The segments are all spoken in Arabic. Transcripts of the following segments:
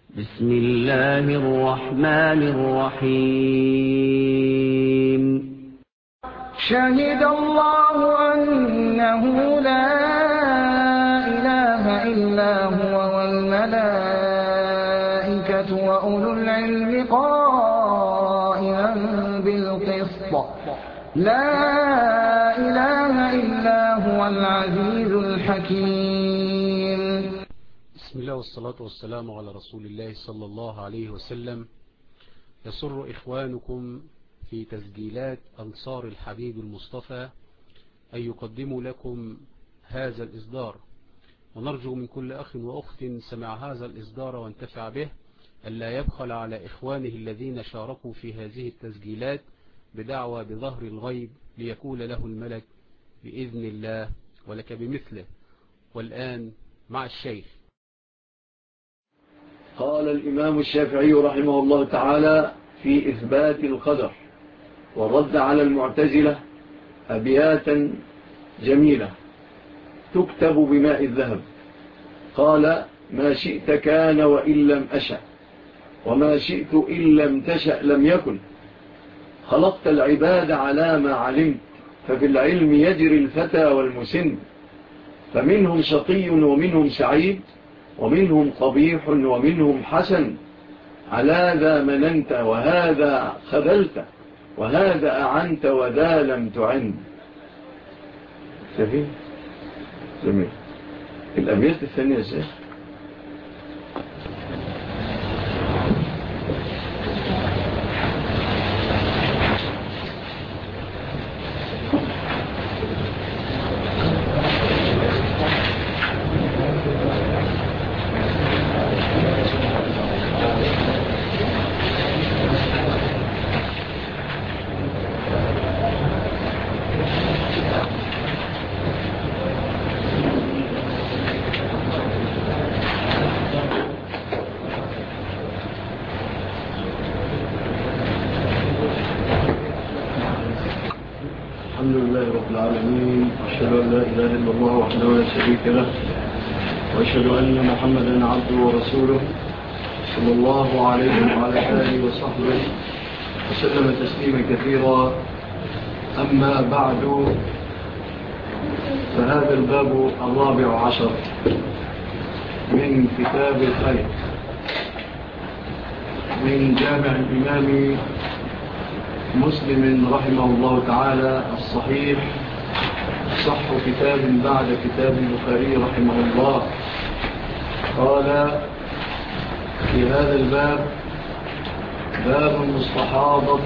بسم الله الرحمن الرحيم. شهد الله أنه لا إله إلا هو والملائكة وأولو العلم قائما بالقسط لا إله إلا هو العزيز الحكيم. بسم الله والصلاة والسلام على رسول الله صلى الله عليه وسلم. يسر إخوانكم في تسجيلات أنصار الحبيب المصطفى أن يقدموا لكم هذا الإصدار، ونرجو من كل أخ وأخت سمع هذا الإصدار وانتفع به ألا يبخل على إخوانه الذين شاركوا في هذه التسجيلات بدعوى بظهر الغيب ليكون له الملك بإذن الله ولك بمثله. والآن مع الشيخ. قال الإمام الشافعي رحمه الله تعالى في إثبات القدر والرد على المعتزلة أبياتا جميلة تكتب بماء الذهب. قال: ما شئت كان وإن لم أشأ، وما شئت إن لم تشأ لم يكن. خلقت العباد على ما علمت، ففي العلم يجري الفتى والمسن، فمنهم شقي ومنهم سعيد، ومنهم قبيح ومنهم حسن. على ذا مننت وهذا خذلت، وهذا أعنت وذا لم تعن. جميل جميل. الأبيات الثانية يا شيخ. الحمد لله رب العالمين، وأشهد أن لا إله إلا الله وحده لا شريك له، وأشهد أن محمدا عبده ورسوله صلى الله عليه وعلى آله وصحبه وسلم تسليما كثيرا. أما بعد، فهذا الباب 14 من كتاب الخير من جامع الإمام مسلم رحمه الله تعالى الصحيح، صح كتاب بعد كتاب البخاري رحمه الله. قال في هذا الباب: باب المستحاضة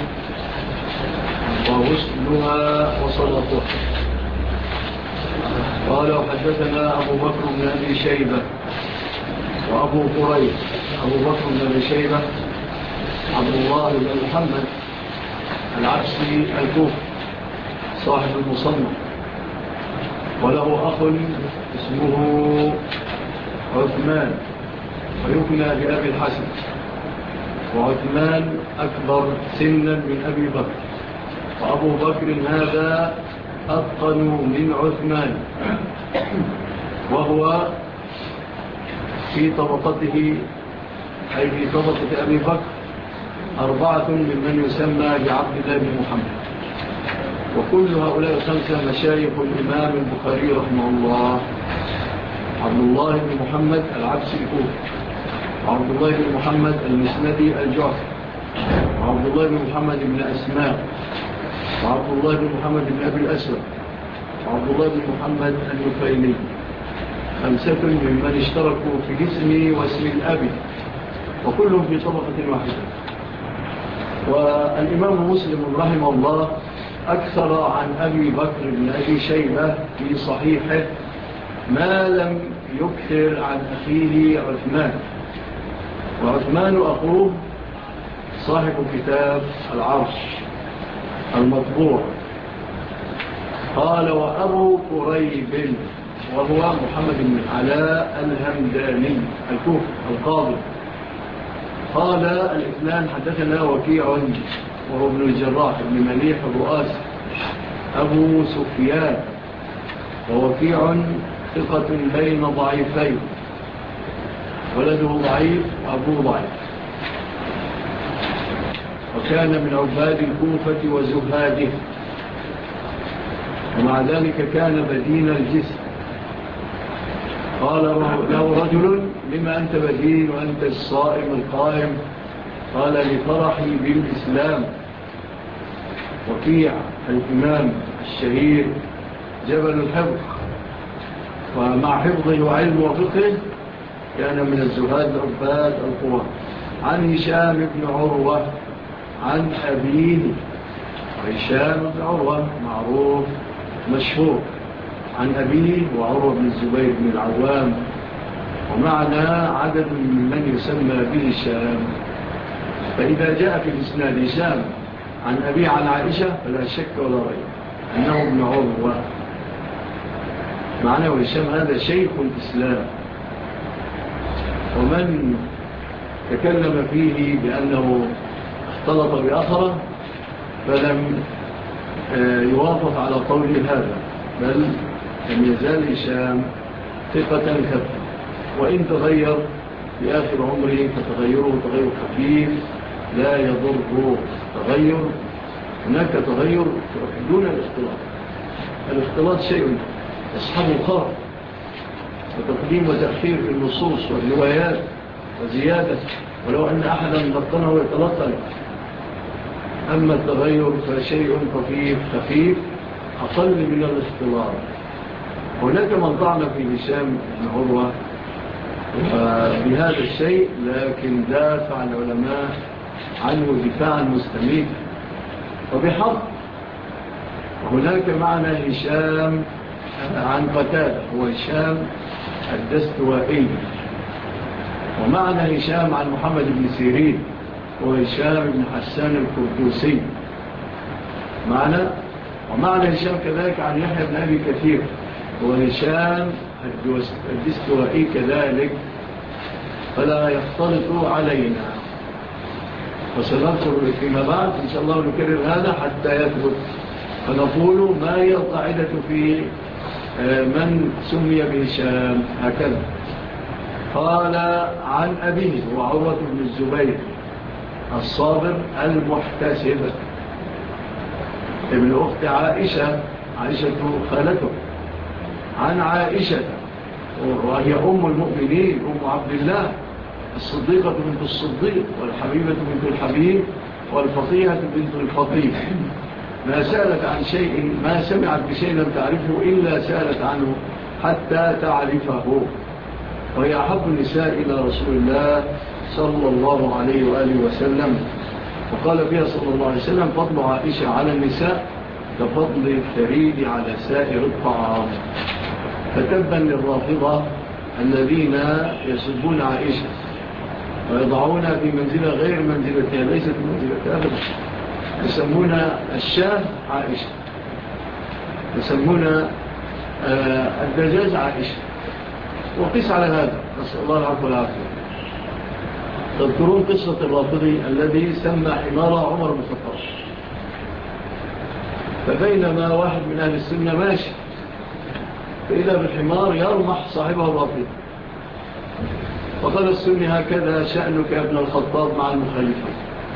وغسلها وصلاتها. قال: وحدثنا أبو بكر بن أبي شيبة وأبو قريب. أبو بكر بن أبي شيبة عبد الله بن محمد العبسي الكوفي صاحب المصنف، وله أخ اسمه عثمان ويكنى بأبي الحسن، وعثمان أكبر سنا من أبي بكر، وأبو بكر هذا أتقن من عثمان، وهو في طبقته أي في طبقة أبي بكر 4 ممن يسمى بعبد الله بن محمد. وكل هؤلاء 5 مشايخ الإمام البخاري رحمه الله: عبد الله بن محمد العبسي الكوفي، وعبد الله بن محمد المسندي الجعفي، وعبد الله بن محمد بن أسماء، وعبد الله بن محمد بن أبي الأسود، وعبد الله بن محمد النفيلي. 5 ممن اشتركوا في اسم واسم الأب، وكلهم في طبقة واحدة. والإمام مسلم رحمه الله أكثر عن أبي بكر بن أبي شيبة في صحيحه ما لم يكثر عن أخيه عثمان، وعثمان أخوه صاحب كتاب العرش المطبوع. قال: وأبو قريب وهو محمد بن علاء الهمداني الكوفي القاضي. قال الإثنان: حدثنا وكيع وهو ابن الجراح بن مليح الرؤاس أبو سفيان، ووكيع ثقة بين ضعيفين. ولده ضعيف وأبوه ضعيف، وكان من عباد الكوفة وزهاده، ومع ذلك كان بدين الجسم. قال له رجل: لما أنت بدين وأنت الصائم القائم؟ قال: لفرحي بالإسلام. وكيع الإمام الشهير جبل الحفظ، ومع حفظه وعلم وفقه كان من الزهاد عباد القرآن. عن هشام بن عروة عن أبيه، هشام بن عروة معروف مشهور، عن أبيه وعروة بن الزبير بن العوام، ومعنا عدد من يسمى بهشام. فإذا جاء في الإسناد هشام عن أبيه عن عائشة فلا شك ولا ريب أنه ابن عروة. معنى هشام هذا شيخ الإسلام، ومن تكلم فيه بأنه اختلط بآخره فلم يوافق على قول هذا، بل لم يزال هشام ثقة ثبتا، وإن تغير في آخر عمره فتغيره تغير خفيف لا يضره. تغير هناك تغير دون الاختلاط. الاختلاط شيء يصحبه الخرق وتقديم وتأخير في النصوص والروايات وزيادة، ولو أن أحدا لقنه يتلقن. أما التغير فشيء خفيف أقل من الاختلاط. هناك من طعن في هشام بن عروة بهذا الشيء، لكن دافع العلماء عنه دفاعا مستميتا وبحق. هناك معنى هشام عن قتادة هو هشام الدستوائي، ومعنى هشام عن محمد بن سيرين هو هشام بن حسان الكردوسي ومعنى هشام كذلك عن يحيى بن أبي كثير هو هشام الدستوائي كذلك، فلا يختلط علينا. وسنذكر فيما بعد إن شاء الله نكرر هذا حتى يثبت، فنقول ما هي القاعدة في من سمي بهشام هكذا. قال عن أبيه وعروة بن الزبير الصابر المحتسب ابن أخت عائشة خالته، عن عائشة وهي أم المؤمنين أم عبد الله الصديقة بنت الصديق والحبيبة بنت الحبيب والفقيهة بنت الفقيه، ما سألت عن شيء، ما سمعت بشيء لم تعرفه إلا سألت عنه حتى تعرفه، وهي أحب النساء إلى رسول الله صلى الله عليه وآله وسلم. وقال فيها صلى الله عليه وسلم: فضل عائشة على النساء كفضل الثريد على سائر الطعام. فتبا للرافضة الذين يسبون عائشة ويضعونها في منزلة غير منزلتها، ليست منزلتها أبدا. يسمون الشاه عائشة، يسمون الدجاج عائشة، وقس على هذا، نسأل الله العفو والعافية. تذكرون قصة الرافضي الذي سمى حمار عمر بن الخطاب، فبينما واحد من أهل السنة ماشي فإذا بالحمار يرمح صاحبه الرافضي، وقال السني: هكذا شأنك يا ابن الخطاب مع المخالفين.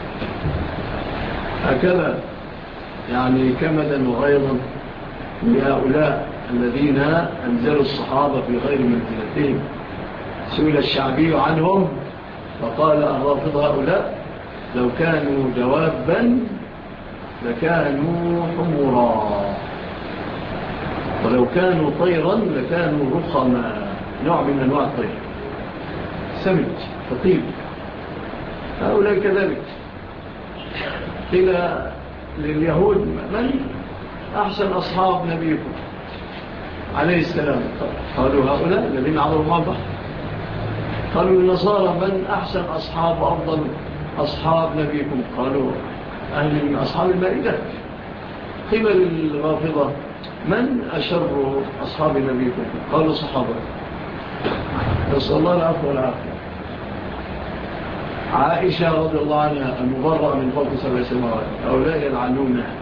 هكذا يعني كمدا وغيظا لهؤلاء الذين أنزلوا الصحابة في غير منزلتهم. سئل الشعبي عنهم فقال: الرافض هؤلاء لو كانوا دوابا لكانوا حمرا، ولو كانوا طيرا لكانوا رخما، نوع من أنواع الطير، سمج فطيب. هؤلاء كذلك. قيل لليهود: من أحسن أصحاب نبيكم عليه السلام؟ قالوا: هؤلاء الذين عبروا مع البحر. قالوا للنصارى: من أحسن أصحاب وأفضل أصحاب نبيكم؟ قالوا: أهل من أصحاب المائدة. قيل للرافضة: من أشر أصحاب نبيكم؟ قالوا: صحابة. نسأل الله العفو والعافية. عائشة رضي الله عنها المبرأة من فوق 7 سماوات، هؤلاء يلعنونها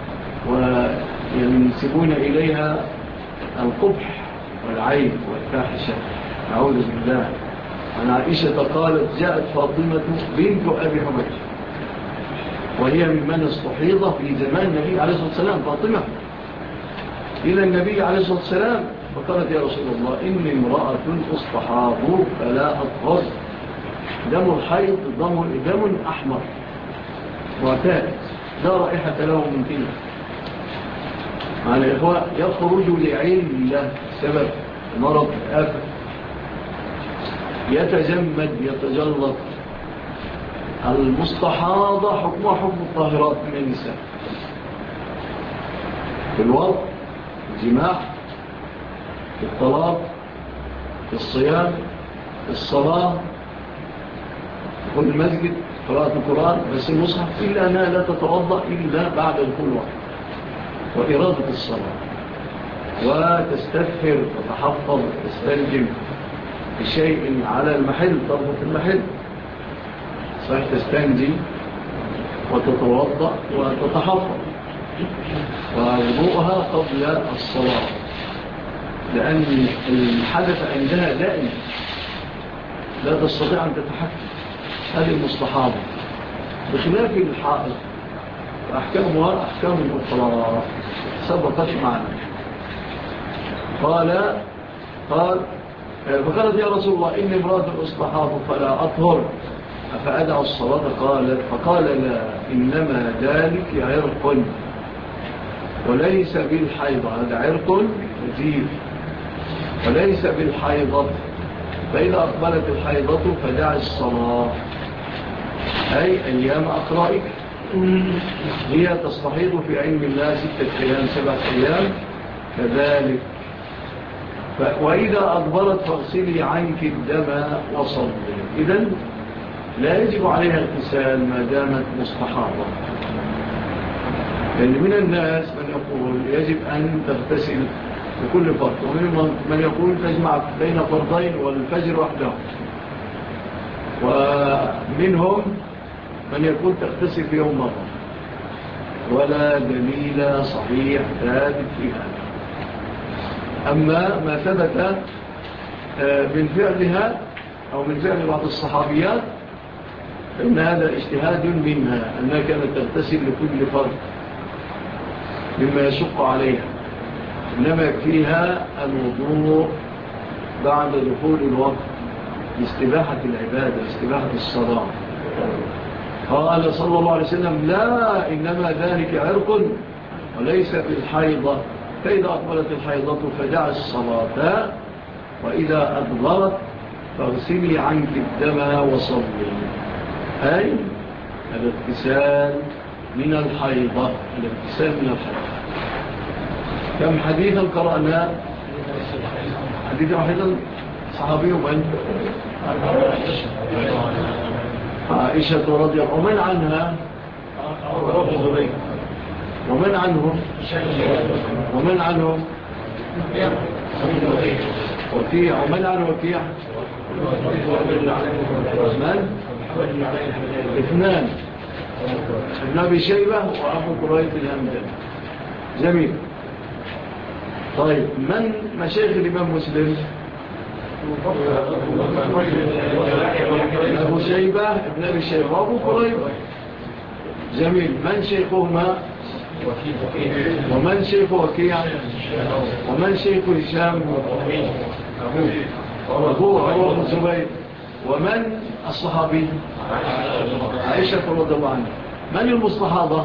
وينسبون إليها القبح والعيب والفاحشة، نعوذ بالله. عن عائشة قالت جاءت فاطمة بنت أبي حبيش وهي ممن استحيض في زمان النبي عليه الصلاة والسلام، فاطمة إلى النبي عليه الصلاة والسلام فقالت يا رسول الله إني امرأة أصطحاب فلا أطهر، دم الحيض دم أحمر معتاد لا رائحة له من تلك. مع الإخوة يخرج لعلم الله سبب مرض آفة يتجمد يتجلط. المستحاضة حكمها حكم الطاهرات من النساء في الوضع، في الجماع، في الطلاق، في الصيام، في الصلاة، في كل المسجد، قراءة القرآن، بس المصحف إلا أنها لا تتوضأ إلا بعد دخول وقت وإرادة الصلاة، وتستغفر وتحفظ تستلجم بشيء على المحل طرفة المحل، صحيح تستنجي وتتوضأ وتتحفظ، ووضوءها قبل الصلاة لأن الحدث عندها دائم لا تستطيع أن تتحكم. هذه المستحاضة بخلاف الحائض أحكامها أحكام الأخرى سبقت معنا. فقالت يا رسول الله إني امرأة أصطحاض فلا أطهر أفأدع الصلاة؟ فقال لا، إنما ذلك عرق وليس بالحيضة، هذا عرق نزيف وليس بالحيضة، فإذا أقبلت الحيضة فدع الصلاة، أي أيام أقرائك هي تستحيض في علم الله 6 أيام 7 أيام كذلك. وإذا أدبرت فاغسلي عنك الدم وصلي. إذن لا يجب عليها اغتسال ما دامت مستحاضة، لأن من الناس من يقول يجب أن تغتسل بكل فرض، ومن من يقول تجمع بين فرضين والفجر وحده، ومنهم من يقول تغتسل في يوم مرة، ولا دليل صحيح ثابت في هذا. أما ما ثبت من فعلها أو من فعل بعض الصحابيات فإن هذا اجتهاد منها أنها كانت تغتسل لكل فرد مما يشق عليها، إنما يكفيها الوضوء بعد دخول الوقت لاستباحة العبادة لاستباحة الصلاة. قال صلى الله عليه وسلم لا، إنما ذلك عرق وليس بالحيضة، فإذا أقبلت الحيضة فدع الصلاة، وإذا أدبرت فاغسلي عنك الدم وصلي، أي الاغتسال من الحيضة. الاغتسال من الحيضة. كم حديثا قرأنا؟ حديث واحدا صحابي من؟ عائشة رضي الله ومن عنها؟ ومن عنهم؟ ومن عنهم؟ وكيع. ومن عنه وكيع؟ من؟ 2 ابن أبي شيبة وأبو كريب الهمداني. جميل. طيب من مشايخ الإمام مسلم؟ أبو شيبة ابن أبي شيبة وأبو كريب. جميل. من شيخهما؟ ومن شيخ وكيع؟ ومن شيخ هشام؟ أبوه بن زبير. ومن الصحابي؟ عائشة رضي الله عنها. من المستحاضة؟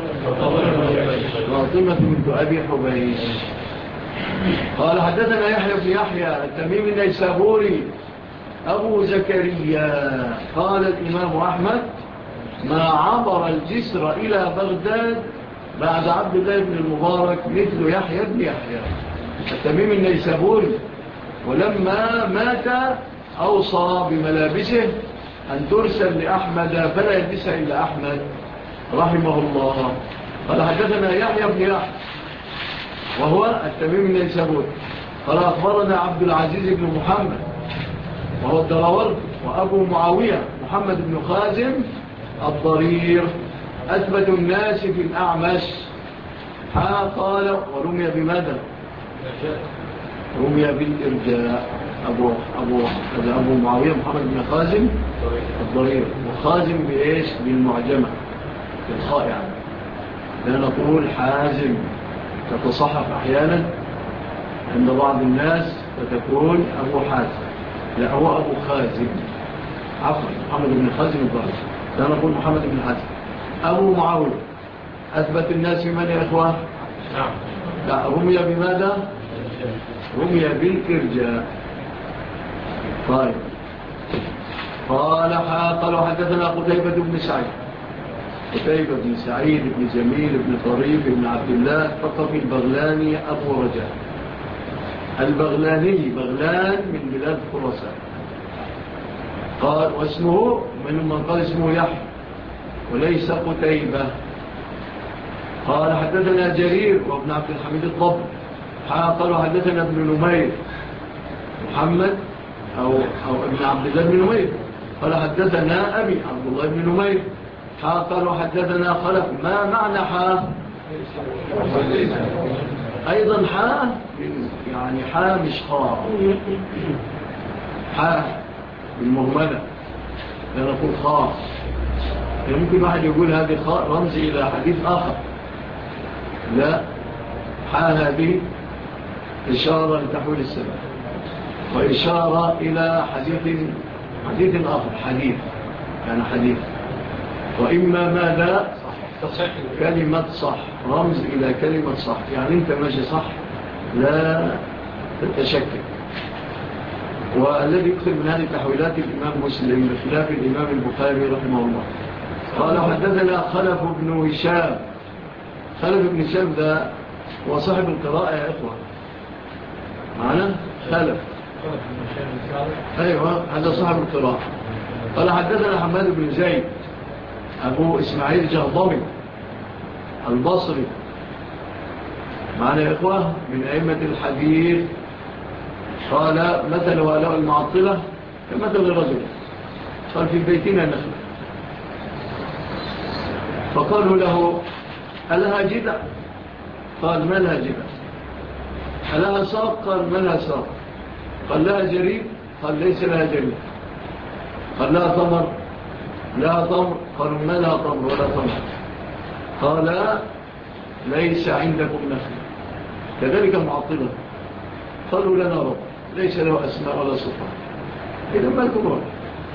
فاطمة بنت أبي حبيش. قال حدثنا يحيى بن يحيى التميمي النيسابوري أبو زكريا قال الإمام أحمد ما عبر الجسر إلى بغداد بعد عبد الله بن المبارك مثل يحيى بن يحيى التميمي النيسابوري، ولما مات أوصى بملابسه أن ترسل لأحمد فلا يلبسها إلا أحمد رحمه الله. قال حدثنا يحيى بن يحيى وهو التميمي النيسابوري قال أخبرنا عبد العزيز بن محمد وهو الدراورد وأبو معاوية محمد بن خازم الضرير أثبت الناس في الأعمش. قال ورمي بماذا؟ رمي بالإرجاء. أبو معاوية محمد بن خازم الضرير، وخازم بإيش؟ بالمعجمة بالخاء يعني، لا نقول حازم تتصحف أحيانا عند بعض الناس فتكون أبو حازم، لا هو أبو خازم، عفوا محمد بن خازم الضرير، لا نقول محمد بن حازم. أبو معاوية أثبت الناس من يا إخوة؟ لا، رمي بماذا؟ رمي بالإرجاء. طيب قالوا حدثنا قتيبة بن سعيد، قتيبة بن سعيد بن جميل بن طريف بن عبد الله الثقفي البغلاني أبو رجاء البغلاني، بغلان من بلاد خراسان. قال واسمه من قال اسمه يحيى وليس قتيبة. قال حدثنا جرير وابن عبد الحميد الضبي. قالوا حدثنا ابن نمير محمد أو ابن عبد الله بن نمير. قال حدثنا أبي عبد الله بن نمير. قالوا حدثنا خلف. ما معنى أيضا يعني مش بالمهملة، لا نقول خاء. ممكن واحد يقول هذه خاء رمز إلى حديث آخر، لا، هذه إشارة لتحويل السبب، وإشارة إلى حديث آخر، يعني حديث، وإما ماذا كلمة صح، رمز إلى كلمة صح، يعني أنت ماشي صح لا تتشكك. والذي يكثر من هذه التحويلات الإمام مسلم بخلاف الإمام البخاري رحمه الله. قال حدثنا خلف بن هشام. خلف بن هشام ده هو صاحب القراءة يا إخوة معنا. خلف أيوة، هذا صاحب القراءة. قال حدثنا حماد بن زيد أبو إسماعيل جهضمي البصري معنا يا إخوة من أئمة الحديث. قال مثل هؤلاء المعطلة كمثل رجل قال في بيتنا نخلة، فقالوا له ألها جدع؟ قال ما لها جدع. ألها ساق؟ قال ما لها ساق. قال لها جريب؟ قال ليس لها جريب. قال لها تمر؟ لها تمر. قالوا ما لها تمر ولا تمر. قال ليس عندكم نخلة. كذلك المعطلة قالوا لنا رب ليس له أسماء ولا صفات. إذا ما لكم رب؟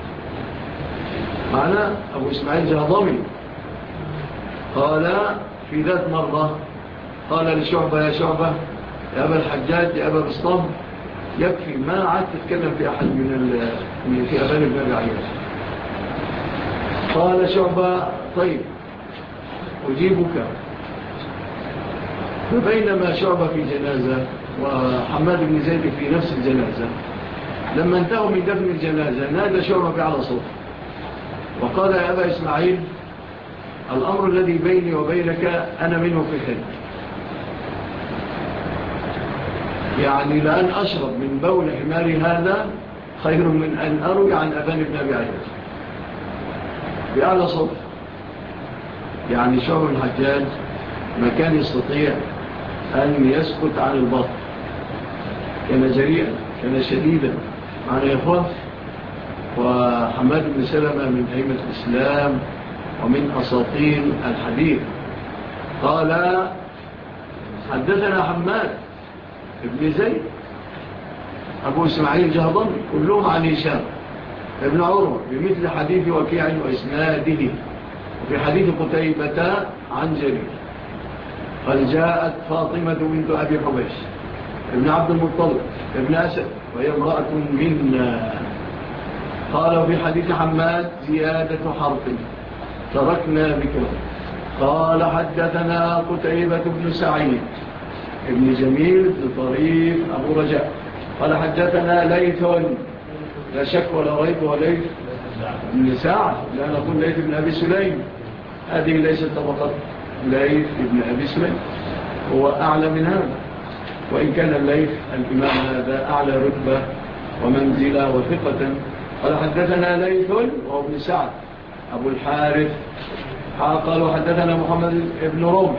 معنا أبو إسماعيل جهضمي. قال في ذات مرة قال لشعبة يا شعبة يا أبا الحجاج يا أبا بسطام يكفي، ما عاد تتكلم في أحد في أبان ابن أبي عياش. قال شعبة طيب أجيبك. فبينما شعبة في جنازة وحماد بن زيد في نفس الجنازة، لما انتهوا من دفن الجنازة نادى شعبة بعلى صوت وقال يا أبا إسماعيل الأمر الذي بيني وبينك أنا منه في خير، يعني لأن أشرب من بول حماري هذا خير من أن أروي عن أبان ابن أبي عياش بأعلى صوت. يعني شعب الحجاج ما كان يستطيع أن يسكت عن الباطل، كان جريئا كان شديدا معنا يا إخوة. وحماد بن سلمة من أئمة الإسلام ومن أساطير الحديث. قال حدثنا حماد ابن زيد أبو إسماعيل جهضمي كلهم عن هشام ابن عروة بمثل حديث وكيع وإسناده، وفي حديث قتيبة عن جرير. قال جاءت فاطمة بنت أبي حبيش ابن عبد المطلب ابن أسد وهي امرأة منا. قال في حديث حماد زيادة حرف تركنا بكم. قال حدثنا قتيبة بن سعيد ابن جميل بطريف أبو رجاء. قال حدثنا ليث، لا شك ولا ريب، وليث بن سعد، لا نقول ليث بن أبي سليم، هذه ليست طبقة ليث بن أبي سليم، هو أعلى من هذا، وإن كان الليث الإمام هذا أعلى رتبة ومنزلة وثقة. قال حدثنا ليث وهو ابن سعد أبو الحارث. قالوا حدثنا محمد بن رمح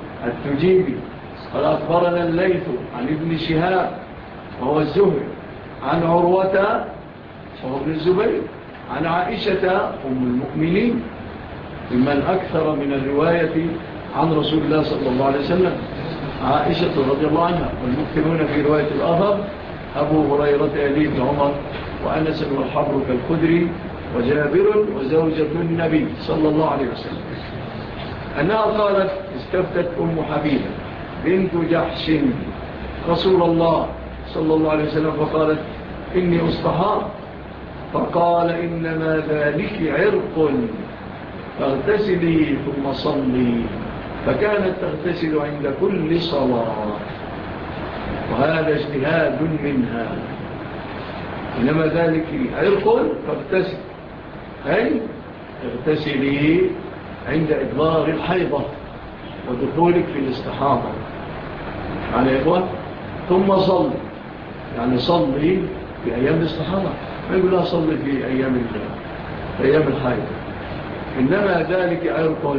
التجيبي. قال أخبرنا الليث عن ابن شهاب وهو الزهري عن عروة وابن الزبير عن عائشة أم المؤمنين ممن أكثر من الرواية عن رسول الله صلى الله عليه وسلم عائشة رضي الله عنها، والمكثرون في رواية الآخر أبو هريرة أبي بن عمر وأنس والحبر كالخدري وجابر وزوجة النبي صلى الله عليه وسلم أنها قالت استفتت أم حبيبة بنت جحش رسول الله صلى الله عليه وسلم فقالت إني أصطحاب، فقال إنما ذلك عرق فاغتسلي ثم صلي، فكانت تغتسل عند كل صلاة، وهذا اجتهاد منها. إنما ذلك عرق فاغتسل، أي اغتسلي عند إدبار الحيضة ودخولك في الاستحاضة يعني إخوة، ثم صلي، يعني صلي في أيام الاستحاضة، ما يقول لها صلي في أيام الحيضة، إنما ذلك عرق،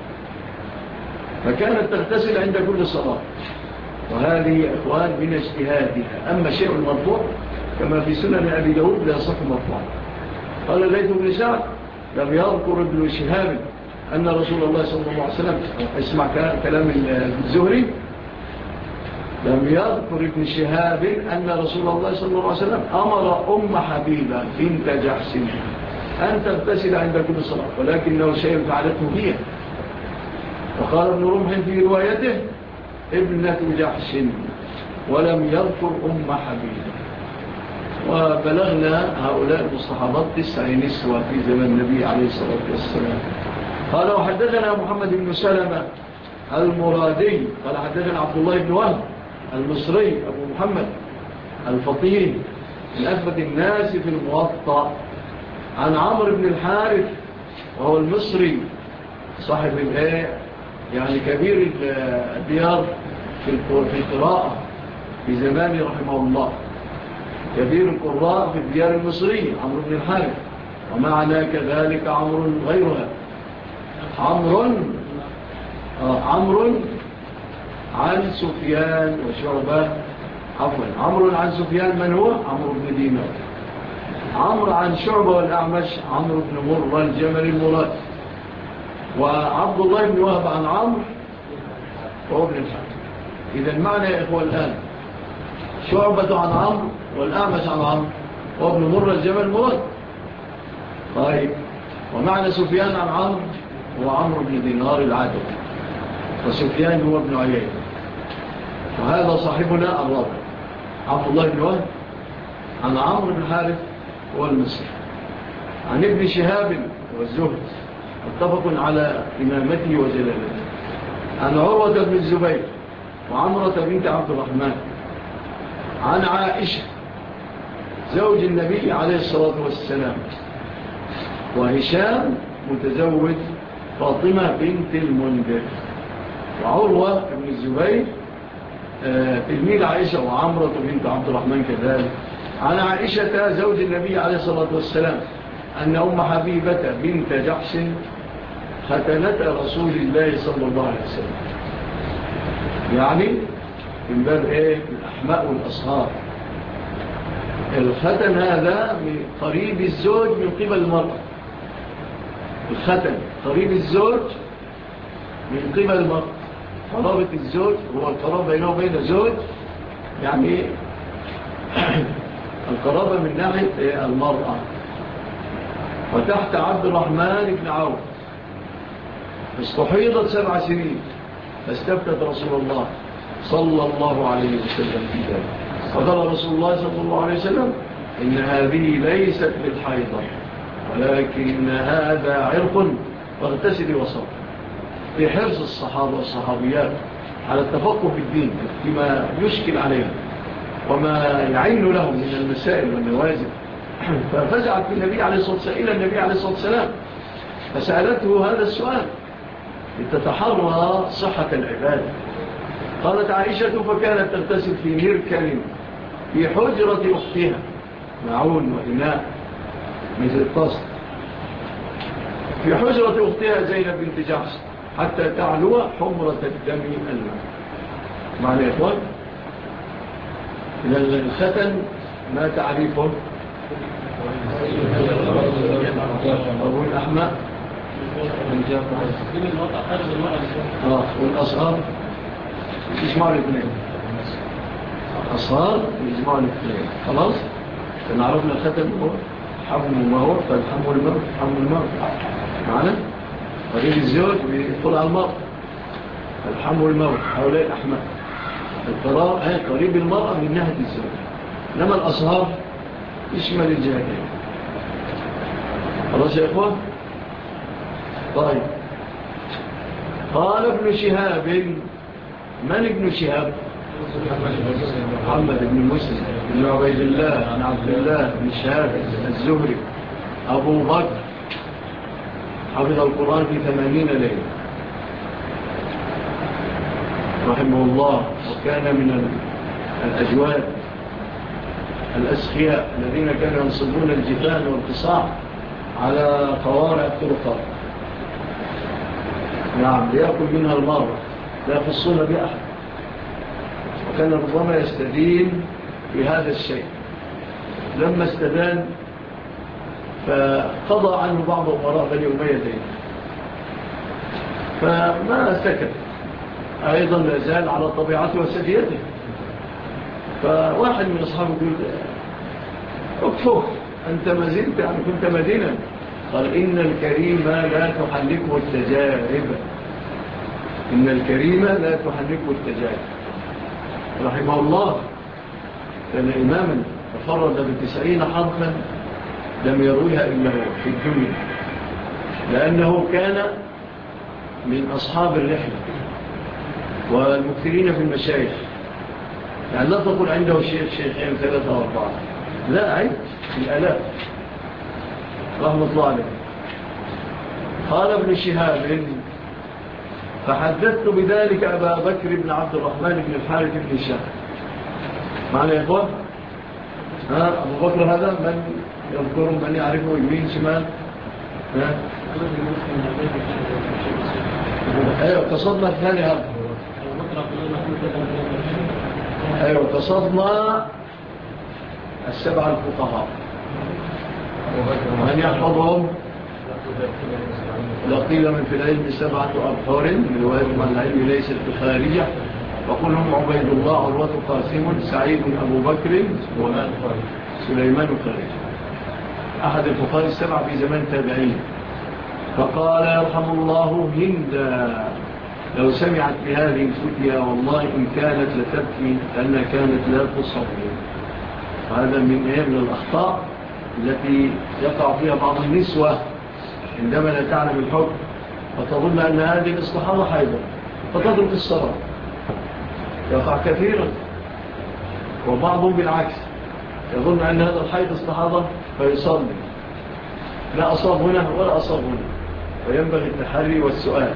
فكانت تغتسل عند كل صلاة، وهذه أخوان من اجتهادها. أما شيء المرفوع كما في سنن أبي داود لا يصح مرفوع. قال الليث بن سعد لم يذكر ابن شهاب أن رسول الله صلى الله عليه وسلم، اسمع كلام الزهري، لم يذكر ابن شهاب أن رسول الله صلى الله عليه وسلم أمر أم حبيبة بنت جحش أن تغتسل عند كل صلاة، ولكنه شيء فعلته هي. وقال ابن رمح في روايته ابنة جحش، ولم يذكر أم حبيبة. وبلغنا هؤلاء المصطحبات 9 نسوة في زمن النبي عليه الصلاة والسلام. قال وحدثنا محمد بن سلمة المرادي قال حدثنا عبد الله بن وهب المصري أبو محمد الفطين من أثبت الناس في الموطأ عن عمرو بن الحارث وهو المصري صاحب يعني كبير الديار في القراءة في زمانه رحمه الله، كبير القراء في الديار المصرية عمرو بن الحارث. ومعنى كذلك عمرو غيرها، عمرو عن سفيان وشعبة، عمرو عن سفيان من هو؟ عمرو بن دينار. عمرو عن شعبة والأعمش عمرو بن مرة الجمل المراد. وعبد الله بن وهب عن عمرو وهو ابن الحارث. إذا المعنى يا إخوة الآن شعبة عن عمرو والأعمش عن عمرو وابن مرة الجمل المراد. طيب، ومعنى سفيان عن عمرو هو عمرو بن دينار العادل، وسفيان هو ابن عيينة. وهذا صاحبنا الرابع عبد الله بن وهب عن عمرو بن الحارث هو المصري عن ابن شهاب والزهد متفق على إمامته وجلالته عن عروة بن الزبير وعمرة بنت عبد الرحمن عن عائشة زوج النبي عليه الصلاة والسلام، وهشام متزوج فاطمة بنت المنذر، وعروة بن الزبير تلميذ عائشة، وعمرة بنت عبد الرحمن كذلك عن عائشة زوج النبي عليه الصلاة والسلام أن أم حبيبة بنت جحش ختنة رسول الله صلى الله عليه وسلم، يعني من باب الأحماء والأصهار. الختن هذا من قريب الزوج من قبل المرأة، الختن قريب الزوج من قبل المرأة. قرابة الزوج هو القرابة بينه وبين الزوج، يعني القرابة من ناحية المرأة. وتحت عبد الرحمن بن عوف استحيضت 7 سنين فاستفتت رسول الله صلى الله عليه وسلم في ذلك، فقال رسول الله صلى الله عليه وسلم إن هذه ليست بالحيضة ولكن هذا عرق فاغتسلي وصل، في حرص الصحابة والصحابيات على التفقه في الدين فيما يشكل عليهم وما يعين لهم من المسائل والنوازل. ففزعت النبي عليه الصلاة والسلام إلى النبي عليه الصلاة والسلام فسألته هذا السؤال لتتحرى صحة العبادة. قالت عائشة فكانت تغتسل في مركن في حجرة أختها، معون وإناء مثل الطاس، في حجرة أختها زينب بنت جحش حتى تعلو حمرة الدم الماء. معنى يا إخوان إذا الختن ما تعريفه؟ أبو الأحمى والأصغر يجمعوا الاثنين، الأصغر يجمعوا الاثنين. خلاص فنعرفنا الختم هو حمل المرء، فالحمل المرء حمل المرء معنا. قريب الزوج بيدخل على المرء، الحمل المرء هؤلاء الأحمى. القراء قريب المرأة من ناحية الزوج، إنما الأصغر يشمل الجاهلين. خلاص يا إخوة. طيب قال ابن شهاب. من ابن شهاب؟ محمد بن مسلم بن عبيد الله عن عبد الله بن شهاب الزهري أبو بكر، حفظ القرآن في 80 ليلة رحمه الله، وكان من الأجواد الأسخياء الذين كانوا ينصبون الجفان والقصاع على قوارع الطرقات، نعم، ليأكل منها المرة، لا يخصون بأحد، وكان ربما يستدين بهذا الشيء. لما استدان فقضى عنه بعض أمراء بني أمية دين، فما سكت، أيضا لا زال على طبيعته وسجيته. فواحد من أصحابه يقول اكفف أنت ما زلت، يعني كنت مدينة. قال إن الكريم لا تحنكه التجارب، إن الكريم لا تحنكه التجارب. رحمه الله كان إماما تفرد ب90 حرفا لم يرويها إلا هو في الدنيا، لأنه كان من أصحاب الرحلة والمكثرين في المشايخ، يعني لا تقول عنده شيخين 3 أو 4، لا، عيد الآلاف رحمة الله عليه. قال ابن شهاب فحدثت بذلك أبا بكر بن عبد الرحمن بن الحارث بن شهاب. معنى يا إخوة أبو بكر هذا من يذكر، من يعرفه يمين شمال؟ أيوة قصدنا الثاني هذا، أيوة قصدنا 7 الفقهاء من يحفظهم. لقيل من في العلم 7 أبحر من رواية عن العلم ليست بخارجة، وقلهم عبيد الله عروة قاسم سعيد أبو بكر وسليمان خارجة، أحد الفقهاء 7 في زمان تابعين. فقال يرحم الله هندا لو سمعت بهذه الفتية والله إن كانت لتبكي لأنها كانت لا تصلي. وهذا من الأخطاء التي يقع فيها بعض النسوة عندما لا تعلم الحكم، وتظن أن هذه الاستحاضة حيضة فتضرب الصلاة، يقع كثيرا. وبعضهم بالعكس يظن أن هذا الحيض استحاضة فيصلي، لا أصاب هنا ولا أصاب هنا، وينبغي التحري والسؤال.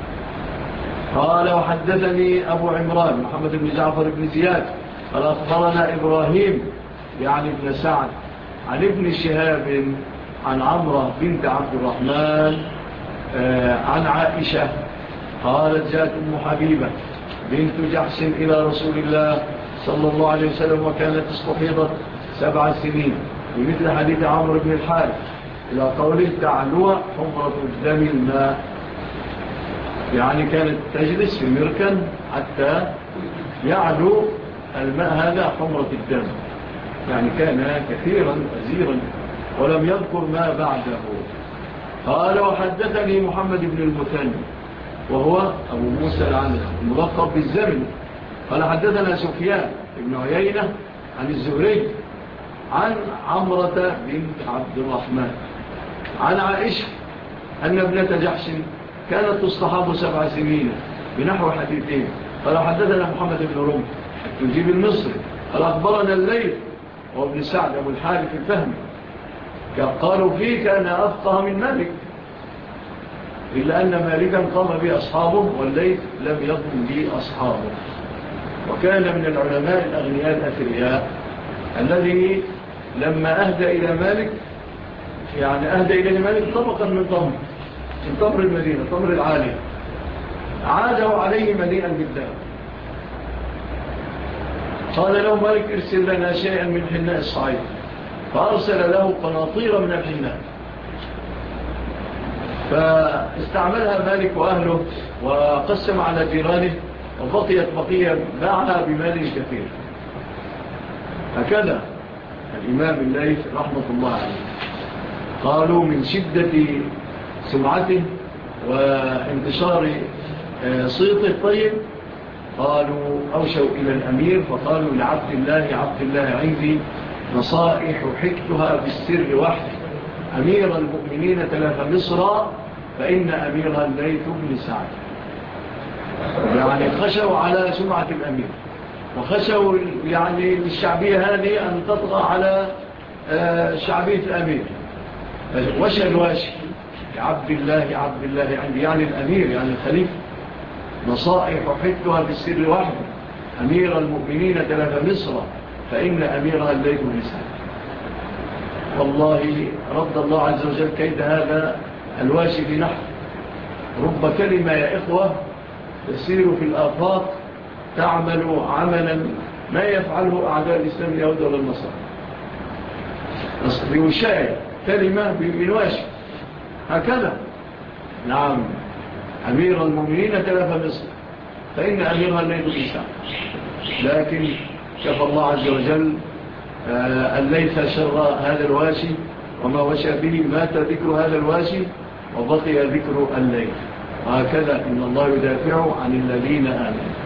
قال وحدثني أبو عمران محمد بن جعفر بن زياد قال أخبرنا إبراهيم يعني ابن سعد عن ابن شهاب عن عمرة بنت عبد الرحمن عن عائشة قالت جاءت أم حبيبة بنت جحش إلى رسول الله صلى الله عليه وسلم وكانت استحيضت 7 سنين بمثل حديث عمرو بن الحارث إلى قوله تعلو حمرة الدم الماء، يعني كانت تجلس في المركن حتى يعلو الماء هذا حمرة الدم، يعني كان كثيرا أزيرا ولم يذكر ما بعده. قال وحدثني محمد بن المثنى وهو أبو موسى العنزي الملقب بالزمن قال حدثنا سفيان بن عيينة عن الزهري عن عمرة بنت عبد الرحمن عن عائشة أن ابنة جحش كانت تصطحب 7 سنين بنحو حديثين. قال حدثنا محمد بن رمح تجيب المصري قال أخبرنا الليث وابن سعد أبو الحارث الفهمي قالوا فيه كان أفقه من مالك، إلا أن مالكا قام به أصحابه والليث لم يقم به أصحابه، وكان من العلماء الأغنياء الأثرياء الذي لما أهدى إلى مالك، يعني أهدى إلى مالك طبقا من تمر المدينة، تمر العالية، عاده عليه مليئا بالدم قال له مالك ارسل لنا شيئا من حناء الصعيد، فأرسل له قناطير من الحناء، فاستعملها مالك وأهله وقسم على جيرانه، وبقيت بقية باعها بمال كثير. هكذا الإمام الليث رحمة الله عليه. قالوا من شدة سمعته وانتشار صيته الطيب قالوا أوشوا إلى الأمير فقالوا لعبد الله عندي نصائح حكتها بالسر وحده، أمير المؤمنين تلف مصر فإن أميرها الليث بن سعد. يعني خشوا على سمعة الأمير، وخشوا يعني للشعبية هذه أن تطغى على شعبية الأمير. وشى الواشي عبد الله عندي، يعني الأمير يعني الخليفة، نصائح حكتها بالسر وحده، أمير المؤمنين تلف مصر فإن أميرها الليث بن سعد. والله رد الله عز وجل كيد هذا الواشي بنحو. رب كلمة يا إخوة تسير في الآفاق تعمل عملا ما يفعله أعداء الإسلام اليهود ولا النصارى. بوشاية كلمة بالواشي هكذا. نعم، أمير المؤمنين تلف مصر فإن أميرها الليث بن سعد. لكن كفى الله عز وجل الليث شر هذا الواشي، وما وشى به مات ذكر هذا الواشي وبقي ذكر الليث. وهكذا إن الله يدافع عن الذين آمنوا.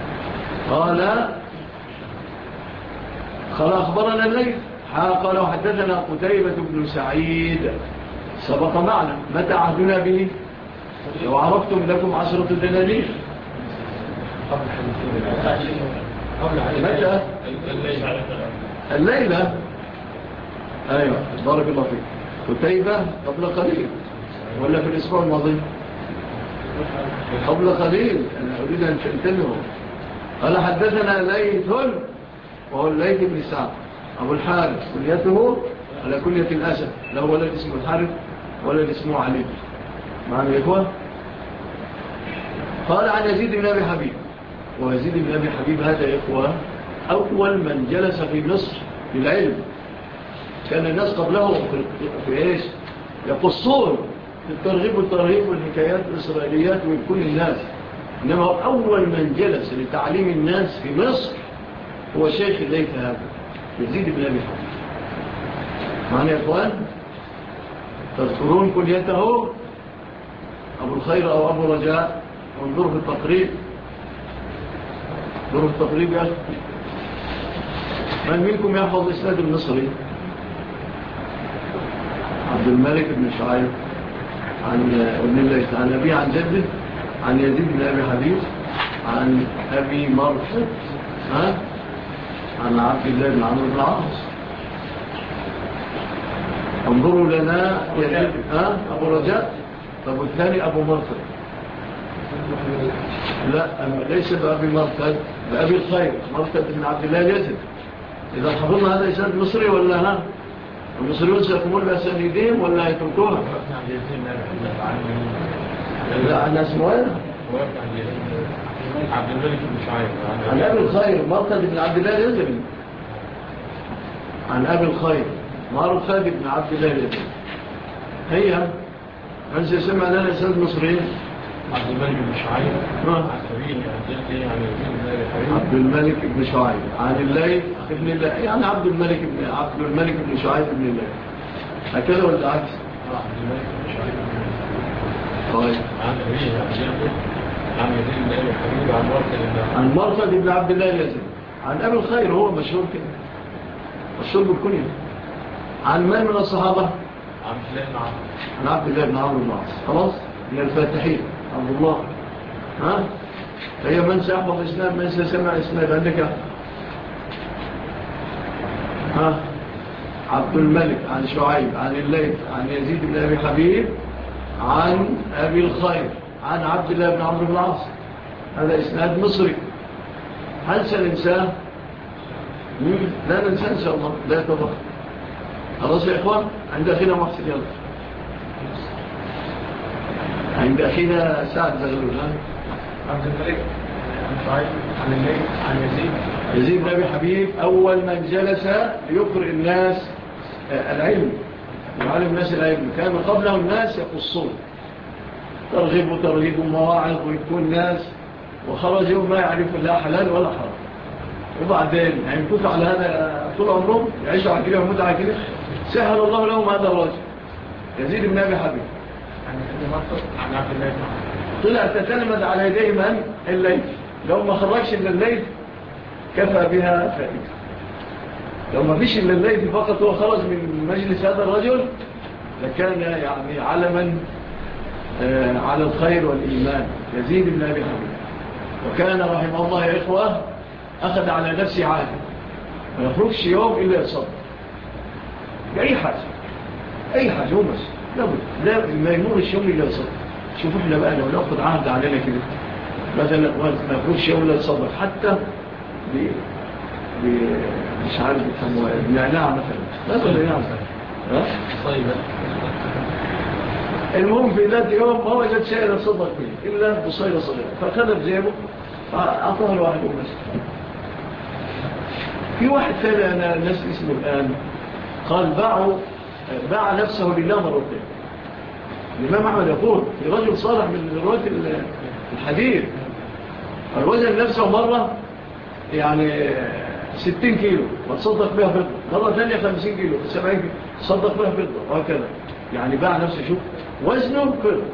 قال أخبرنا الليث قال وحدثنا قتيبة بن سعيد سبق معنا. متى عهدنا به؟ لو عرفتم لكم 10 دنانير. متى؟ الليلة. أيوة بارك الله فيك. قتيبة قبل قليل ولا في الأسبوع الماضي؟ قبل قليل. أنا أريد أن تنتبهوا. قال حدثنا ليث وهو الليث بن سعد أبو الحارث، كليته على كلية الأسد، له ولد اسمه الحارث ولد اسمه علي. معنا يا إخوة. قال عن يزيد بن أبي حبيب، ويزيد بن أبي حبيب هذا يا إخوة أول من جلس في مصر للعلم. كان الناس قبله في إيش يقصون في الترغيب والترهيب والحكايات الإسرائيليات من كل الناس، إنما أول من جلس لتعليم الناس في مصر هو شيخ الليث هذا يزيد بن أبي حبيب. معنا يا إخوان. تذكرون كليته أبو الخير أو أبو رجاء. وانظروا في التقريب، انظروا في التقريب يا أخي. من منكم يحفظ إسناد المصري؟ عبد الملك بن شعيب عن ابن الليث عن أبي عن جده عن يزيد بن أبي حبيب عن أبي مرحب عن عبد الله بن عمرو بن العاص. انظروا لنا يزيد أبو رجاء. طب والثاني أبو مرحب؟ لا ليس بأبي مرحب، بأبي الخير مرحب بن عبد الله اليزيد. إذا حفظنا هذا إسناد مصري ولا المصريون سيقومون بأسانيدهم ولا يتركوها؟ لا أنا اسمه ايه؟ عبد الملك بن شعيب عن أبي الخير مرقد بن عبد الله اليزري. عن أبي الخير مرقد بن عبد الله اليزري. هي من سيسمع لنا إسناد مصريين؟ عبد الملك بن شعيب عبد الملك بن شعيب عن الليث ابن الله، يعني عبد الملك بن شعيب ابن الله. هكذا ولا عكس؟ عبد الملك بن شعيب. طيب عن أبيه عن يزيد بن أبي حبيب عن مرقد بن عبد الله اليزري عن أبي الخير، هو مشهور كده مشهور بالكنية. عن من الصحابة؟ عن عبد الله بن عمرو بن العاص. خلاص من الفاتحين عبد الله. هي من سيحفظ إسناد، من سيسمع إسناد عندك؟ عبد الملك عن شعيب عن الليث عن يزيد بن أبي حبيب عن أبي الخير عن عبد الله بن عمرو بن العاص. هذا إسناد مصري. هل سننساه؟ لا ننساه إن شاء الله، لا يتضخ. خلاص يا إخوان. عند أخينا محسن يلا. عند أخينا سعد زغلول. عبد الملك عن شعيب عن الليث عن يزيد يزيد بن أبي حبيب أول من جلس ليقرئ الناس العلم، يعلم الناس العلم. كان قبله الناس يقصون ترغيب وترهيب ومواعظ ويكون الناس، وخرجوا ما يعرفوا لا حلال ولا حرام. وبعدين يمكثوا على هذا طول عمرهم، يعيشوا على كده ويموتوا على كده. سهل الله لهم هذا الرجل يزيد بن أبي حبيب. طلع تتلمذ على يديه من؟ الليل. لو ما خرجش إلا الليل كفى بها فائدة. لو ما فيش إلا الليل فقط هو خرج من مجلس هذا الرجل لكان يعني علما على الخير والإيمان. يزيد بن أبي حبيب. وكان رحمه الله يا إخوة أخذ على نفسه عهد ما يخرجش يوم إلا يصدق بأي حاجة، أي حاجة هو بس لا ما يمرش يوم إلا يصدق. شوفوا احنا بقى لو نأخذ عهد علينا كده مثلا ما يخرجش يوم إلا يصدق، حتى مش عارف بيسموها بنعناع مثلا المهم في ذات يوم ما وجد شيء يصدق به إلا بصيرة صغيرة، فأخذ بجيبه فأعطاه له واحد بس. في واحد ثاني أنا نسل اسمه الآن قال باع نفسه لله مرتين. الإمام أحمد يقول في رجل صالح من رواة الحديث الوزن نفسه مرة يعني 60 كيلو وتصدق بها فضة، مرة ثانية 50 كيلو 70 كيلو تصدق بها فضة وهكذا. يعني باع نفسه شوف وزنه فضة.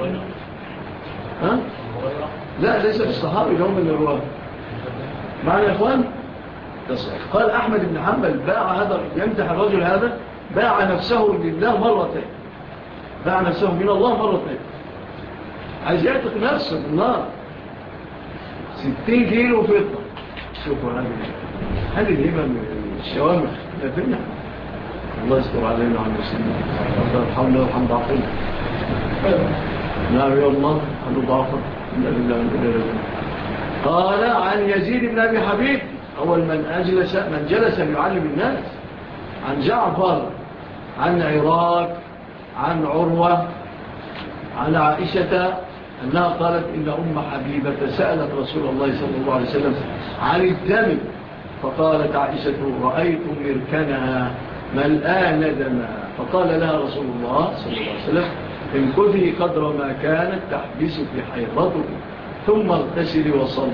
ها؟ لا ليس الصحابي لهم من الرواة معنا يا إخوان. قال أحمد بن حنبل باع هذا يمدح الرجل هذا باع نفسه لله مرتين، باع نفسه من الله مرتين، عايز يعتق نفسه بالنار 60 كيلو فضة. شوفوا هذه الهمة من الشوامخ لكنها الله يستر علينا وعلى المسلمين. الحمد لله والحمد عقيم. نعم يا الله أنه ضعفا إلا بالله. قال عن يزيد بن أبي حبيب أول من جلس يعلم الناس، عن جعفر، عن عراك، عن عروة، عن عائشة أنها قالت إن أم حبيبة سألت رسول الله صلى الله عليه وسلم عن الدم، فقالت عائشة رأيت مركنها ملآن دما، فقال لها رسول الله صلى الله عليه وسلم امكثي قدر ما كانت تحبسك حيضتك ثم اغتسلي وصلي.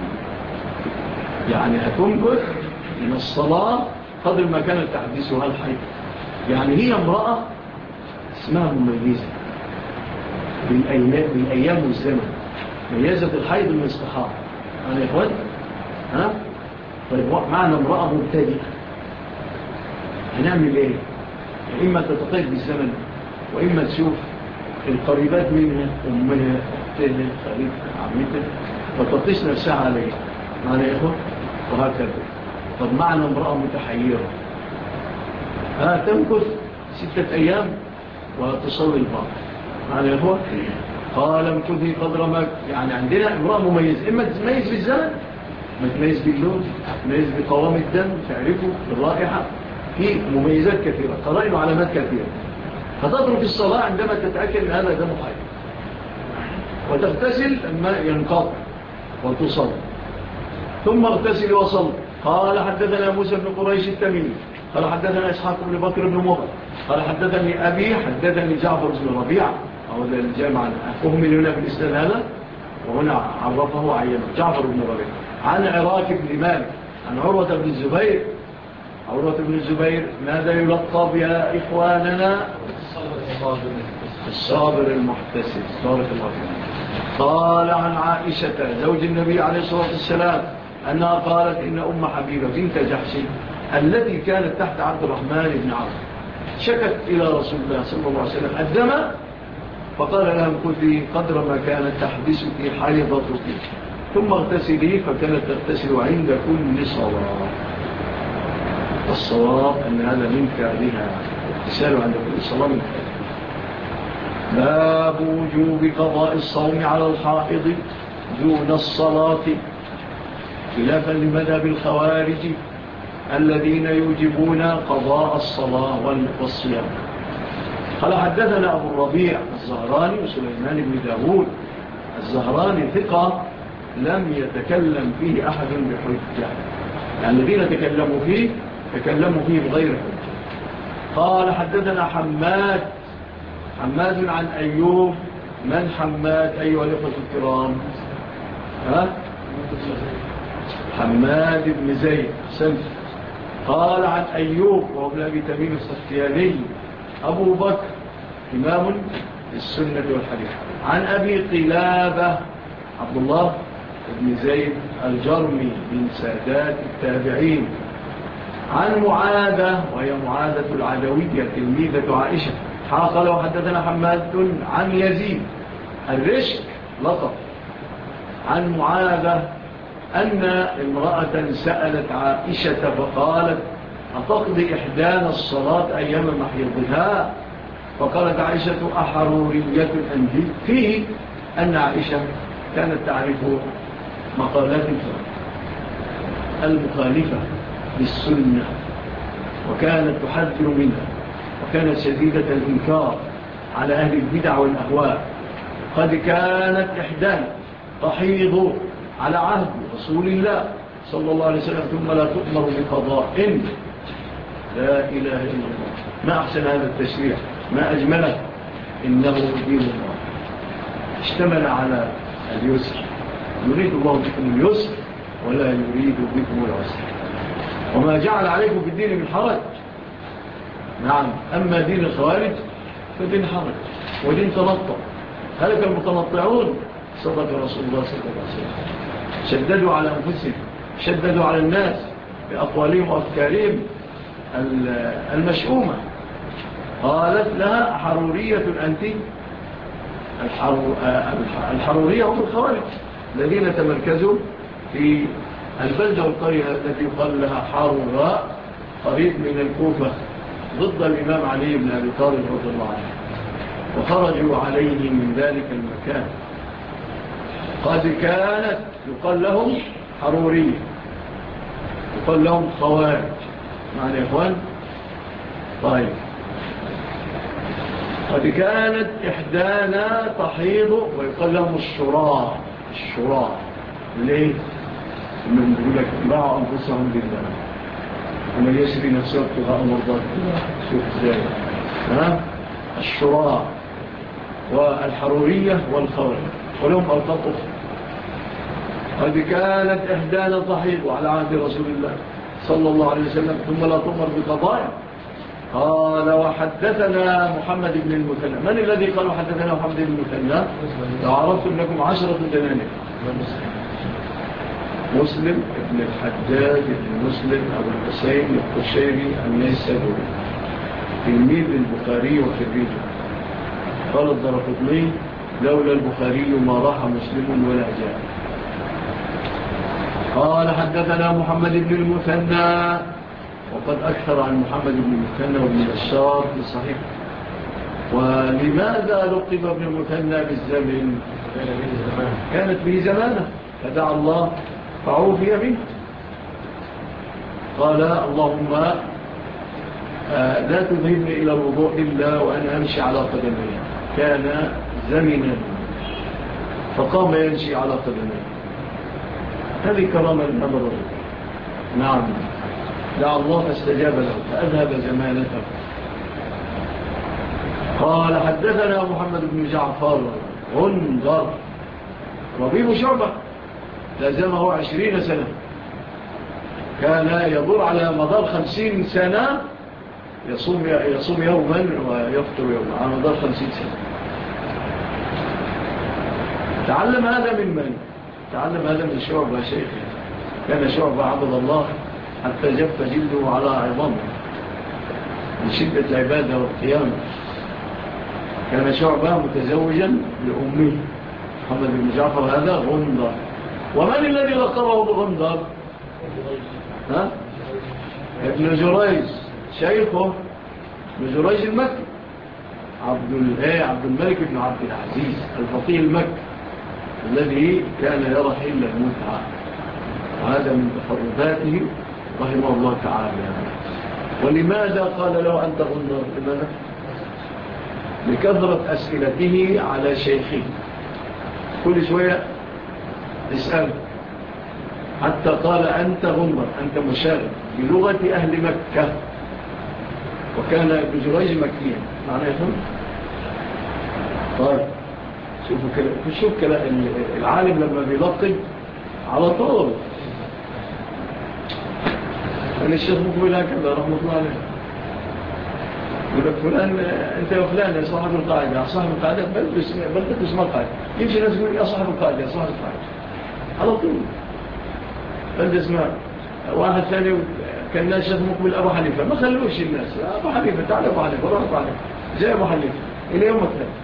يعني هتمكث من الصلاة قدر ما كانت تحبسها الحيض. يعني هي امرأة اسمها مميزة بالأيام والزمن، ميزة الحيض من الاستحاضة. أنا يا إخوان طيب معنى امرأة مبتدئة هنعمل إيه؟ إما تتقيد بالزمن وإما تشوف القريبات منها أمها أختها خالتها عمتها فتطيش نفسها عليها معنى يا إخوان وهكذا. طب معنى امرأة متحيرة تمكث 6 أيام وتصلي البعض معنى يا إخوان. قال امكثي قدر ما يعني عندنا امرأة مميزة، إما تتميز بالزمن ما تميز باللون، تميز بقوام الدم تعرفه بالرائحة، في مميزات كثيرة قرائن وعلامات كثيرة. فتترك الصلاة عندما تتأكد أن هذا دم حي وتغتسل لما ينقض وتصلي ثم اغتسل وصل. قال حدثنا موسى بن قريش التميمي قال حدثنا إسحاق بن بكر بن مضر قال حدثني أبي حدثني جعفر بن ربيعة أو ذا الجامع أهمل هنا في الإسلام هذا وهنا عرفه عينه جعفر بن ربيعة عن عراك بن مالك عن عروة بن الزبير. عروة بن الزبير ماذا يلقب يا إخواننا؟ الصابر المحتسب صابر المحتسب. قال عن عائشة زوج النبي عليه الصلاة والسلام أنها قالت إن أم حبيبة بنت جحش التي كانت تحت عبد الرحمن بن عوف شكت إلى رسول الله صلى الله عليه وسلم الدم، فقال لها امكثي قدر ما كانت تحبسك حيضتك ثم اغتسلي، فكانت تغتسل عند كل صلاة. الصواب أن هذا من فعلها اغتسال عند كل صلاة من فعلها. باب وجوب قضاء الصوم على الحائض دون الصلاة خلافا لمذهب الخوارج الذين يوجبون قضاء الصلاة والصيام. قال حدثنا أبو الربيع الزهراني وسليمان بن داود الزهراني ثقة لم يتكلم فيه أحد بحجة. يعني الذين تكلموا فيه بغير حجة. قال حدثنا حماد عن أيوب. من حماد أيها الإخوة الكرام؟ حماد بن زيد سنف. قال عن أيوب وهو ابن أبي تميم السختياني أبو بكر إمام السنة والحديث. عن أبي قلابة عبد الله بن زيد الجرمي من سادات التابعين. عن معاذة وهي معاذة العدوية تلميذة عائشة. قال وحدثنا حماد عن يزيد الرشك لطف عن معاذة أن امرأة سألت عائشة فقالت أتقضي إحدانا الصلاة أيام محيضها؟ فقالت عائشة أحرورية أنت؟ فيه أن عائشة كانت تعرف مقالات المخالفة للسنة وكانت تحذر منها وكانت شديدة الإنكار على أهل البدع والأهواء. قد كانت إحدانا تحيض على عهد رسول الله صلى الله عليه وسلم ثم لا تؤمر بقضاء. لا إله إلا الله. ما أحسن هذا التشريع، ما أجمله. إنه دين الله اشتمل على اليسر. يريد الله بكم اليسر ولا يريد بكم العسر وما جعل عليكم في الدين من حرج. نعم. أما دين الخوارج فدين حرج ودين تنطع. هلك المتنطعون. صدق رسول الله صلى الله عليه وسلم. شددوا على أنفسهم، شددوا على الناس بأقوالهم وأفكارهم المشؤومة. قالت لها حرورية أنت؟ الحرورية هم الخوارج الذين تمركزوا في البلدة والقرية التي يقال لها حروراء قريب من الكوفة ضد الإمام علي بن أبي طالب رضي الله عنه، وخرجوا عليه من ذلك المكان. قد كانت يقال لهم حرورية، يقال لهم خوارج. معنى يا إخوان؟ طيب. قد كانت إحدانا تحيض ويقال لهم الشراء. ليه؟ إنهم يقول لك باعوا أنفسهم بالله ومن يسري نفسه ابتغاء مرضات الله. شوف ازاي. الشراء والحرورية والخوارج ولهم ألقاب أخرى. قد كانت إحدانا تحيض على عهد رسول الله صلى الله عليه وسلم ثم لا تؤمر بقضاء. قال وحدثنا محمد بن المثنى. من الذي قال وحدثنا محمد بن المثنى؟ لو عرفتم لكم 10 دنانير. مسلم ابن الحجاج ابن مسلم أبو الحسين القشيري النيسابوري تلميذ البخاري وخريجه. قال الدرقطني لولا البخاري ما راح مسلم ولا جاء. قال حدثنا محمد بن المثنى وقد أكثر عن محمد بن المثنى وابن بشار في صحيح. ولماذا لقب ابن المثنى بالزمن؟ كانت به زمانه فدعا الله فعوفي منه. قال اللهم لا تذهبني إلى الوضوء إلا وأنا أمشي على قدمي. كان زمنا فقام يمشي على قدمي. هذه كرامة النبر. نعم. دعا الله فاستجاب له فأذهب زمانته. قال حدثنا محمد بن جعفر غندر ربيب شعبة لازمه 20 سنة. كان يدور على مدار 50 سنة يصوم يوما ويفطر يوما على مدار 50 سنة. تعلم هذا من من؟ تعلم هذا من شعبة شيخه. كان شعبة عبد الله حتى جف جلده على عظامه من شدة العبادة والقيام. كان شعبة متزوجا لأمه محمد بن جعفر هذا غندر. ومن الذي لقبه بغندر؟ ابن جريج شيخه ابن جريج المكي عبد الملك بن عبد العزيز الفقيه المكي الذي كان يرى حل المتعة. وهذا من تفرداته رحمه الله تعالى. ولماذا قال له أنت غندر؟ لماذا؟ لكثرة أسئلته على شيخه. كل شوية يسأل حتى قال أنت غمر، أنت مشاغب بلغة أهل مكة. وكان ابن جريج مكيا معنى يفهم. طيب شوف كلام العالم لما بيلقب على طول. أنا الشيخ مقبل هكذا رحمة الله عليه يقول لك فلان أنت يا فلان يا صاحب القاعدة، يا صاحب القاعدة بل تدرس ما القاعدة، يمشي الناس يقول يا صاحب القاعدة يا صاحب القاعدة على طول. بل تسمع واحد ثاني كان الناس الشيخ مقبل أبو حنيفة، ما خلوش الناس أبو حنيفة تعال أبو حنيفة روح أبو حنيفة زي أبو حنيفة إلى يوم الثاني.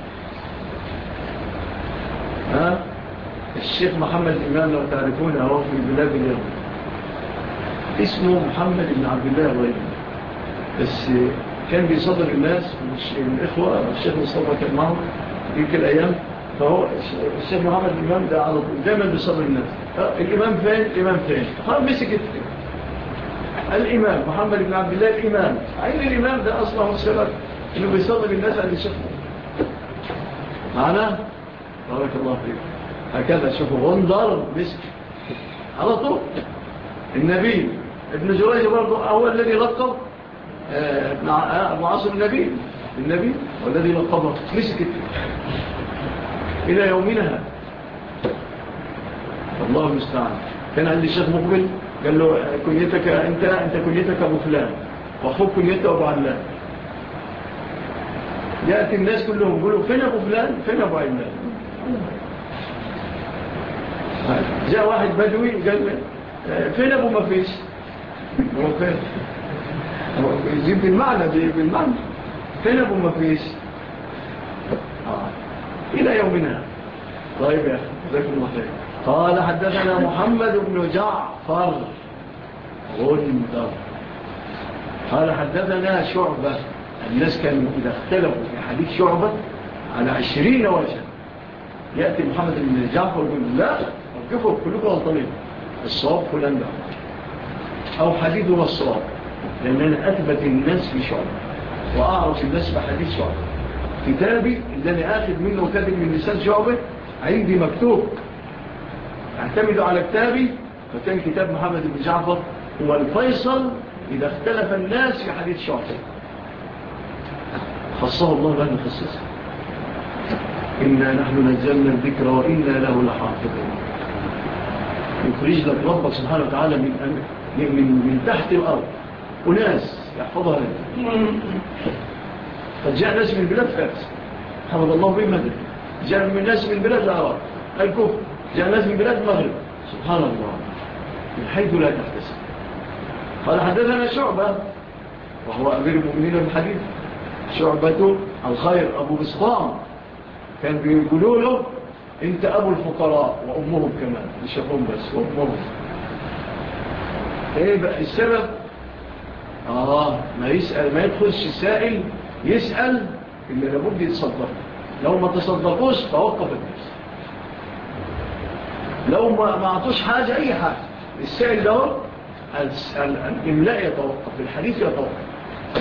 الشيخ محمد الإمام لو تعرفونه هو في بلاد اليوم اسمه محمد بن عبد الله الغيب، بس كان بيصدر الناس من الإخوة. الشيخ مصطفى كان معه في تلك الأيام، فهو الشيخ محمد الإمام ده على طول دائما بيصدر الناس. الإمام فين؟ الإمام فين؟ خلاص مسكت الإمام محمد بن عبد الله الإمام. عين الإمام ده أصلا السبب إنه بيصدر الناس عن الشيخ معنا. بارك الله فيك. هكذا شوفوا غندر مسك على طول. النبي ابن جريج برضه هو الذي لقب ابو عاصم النبي والذي لقبه مسكت إلى يومنا. الله المستعان. كان عندي الشيخ مقبل قال له كنيتك أنت كنيتك أبو فلان وأخوك كنيته أبو علان. يأتي الناس كلهم يقولوا فين أبو فلان فين أبو علان. جاء واحد بدوي قال فين أبو مفيش. هو فين يجيب بالمعنى فين أبو مفيش. إلى يومنا. طيب يا أخي جزاكم الله خير. قال حدثنا محمد بن جعفر غندر قال حدثنا شعبة. الناس كانوا إذا اختلفوا في حديث شعبة على 20 وجه. يأتي محمد بن جعفر يقول لا وقفوا كلكم غلطانين، الصواب فلان ده أو حديثه الصواب، لأن أنا أثبت الناس في شعبة وأعرف الناس بحديث شعبة. كتابي اللي أنا آخذ منه كاتب من لسان شعبة عندي مكتوب، اعتمدوا على كتابي. فكان كتاب محمد بن جعفر هو الفيصل إذا اختلف الناس في حديث شعبة. خصه الله بأن نخصصه. إنا نحن نزلنا الذكر وإنا له لحافظون. يخرج لك ربك سبحانه وتعالى من تحت الأرض وناس يحفظها لك. قد جاء ناس من بلاد فارس حفظ الله بهم مدد، جاء من ناس من بلاد العراق الكوفة، جاء ناس من بلاد المغرب سبحان الله من حيث لا تحتسب. قال حدثنا شعبة وهو أمير المؤمنين الحديث، شعبة الخير أبو بسطام. كان بيقولوا له انت أبو الفقراء وأمهم كمان، مش أبوهم بس وأمهم. ايه بقى السبب؟ ما يدخلش السائل يسأل إلا لابد يتصدق. لو ما تصدقوش توقف الناس، لو ما أعطوش حاجة أي حاجة. السائل ده الإملاء يتوقف، الحديث يتوقف.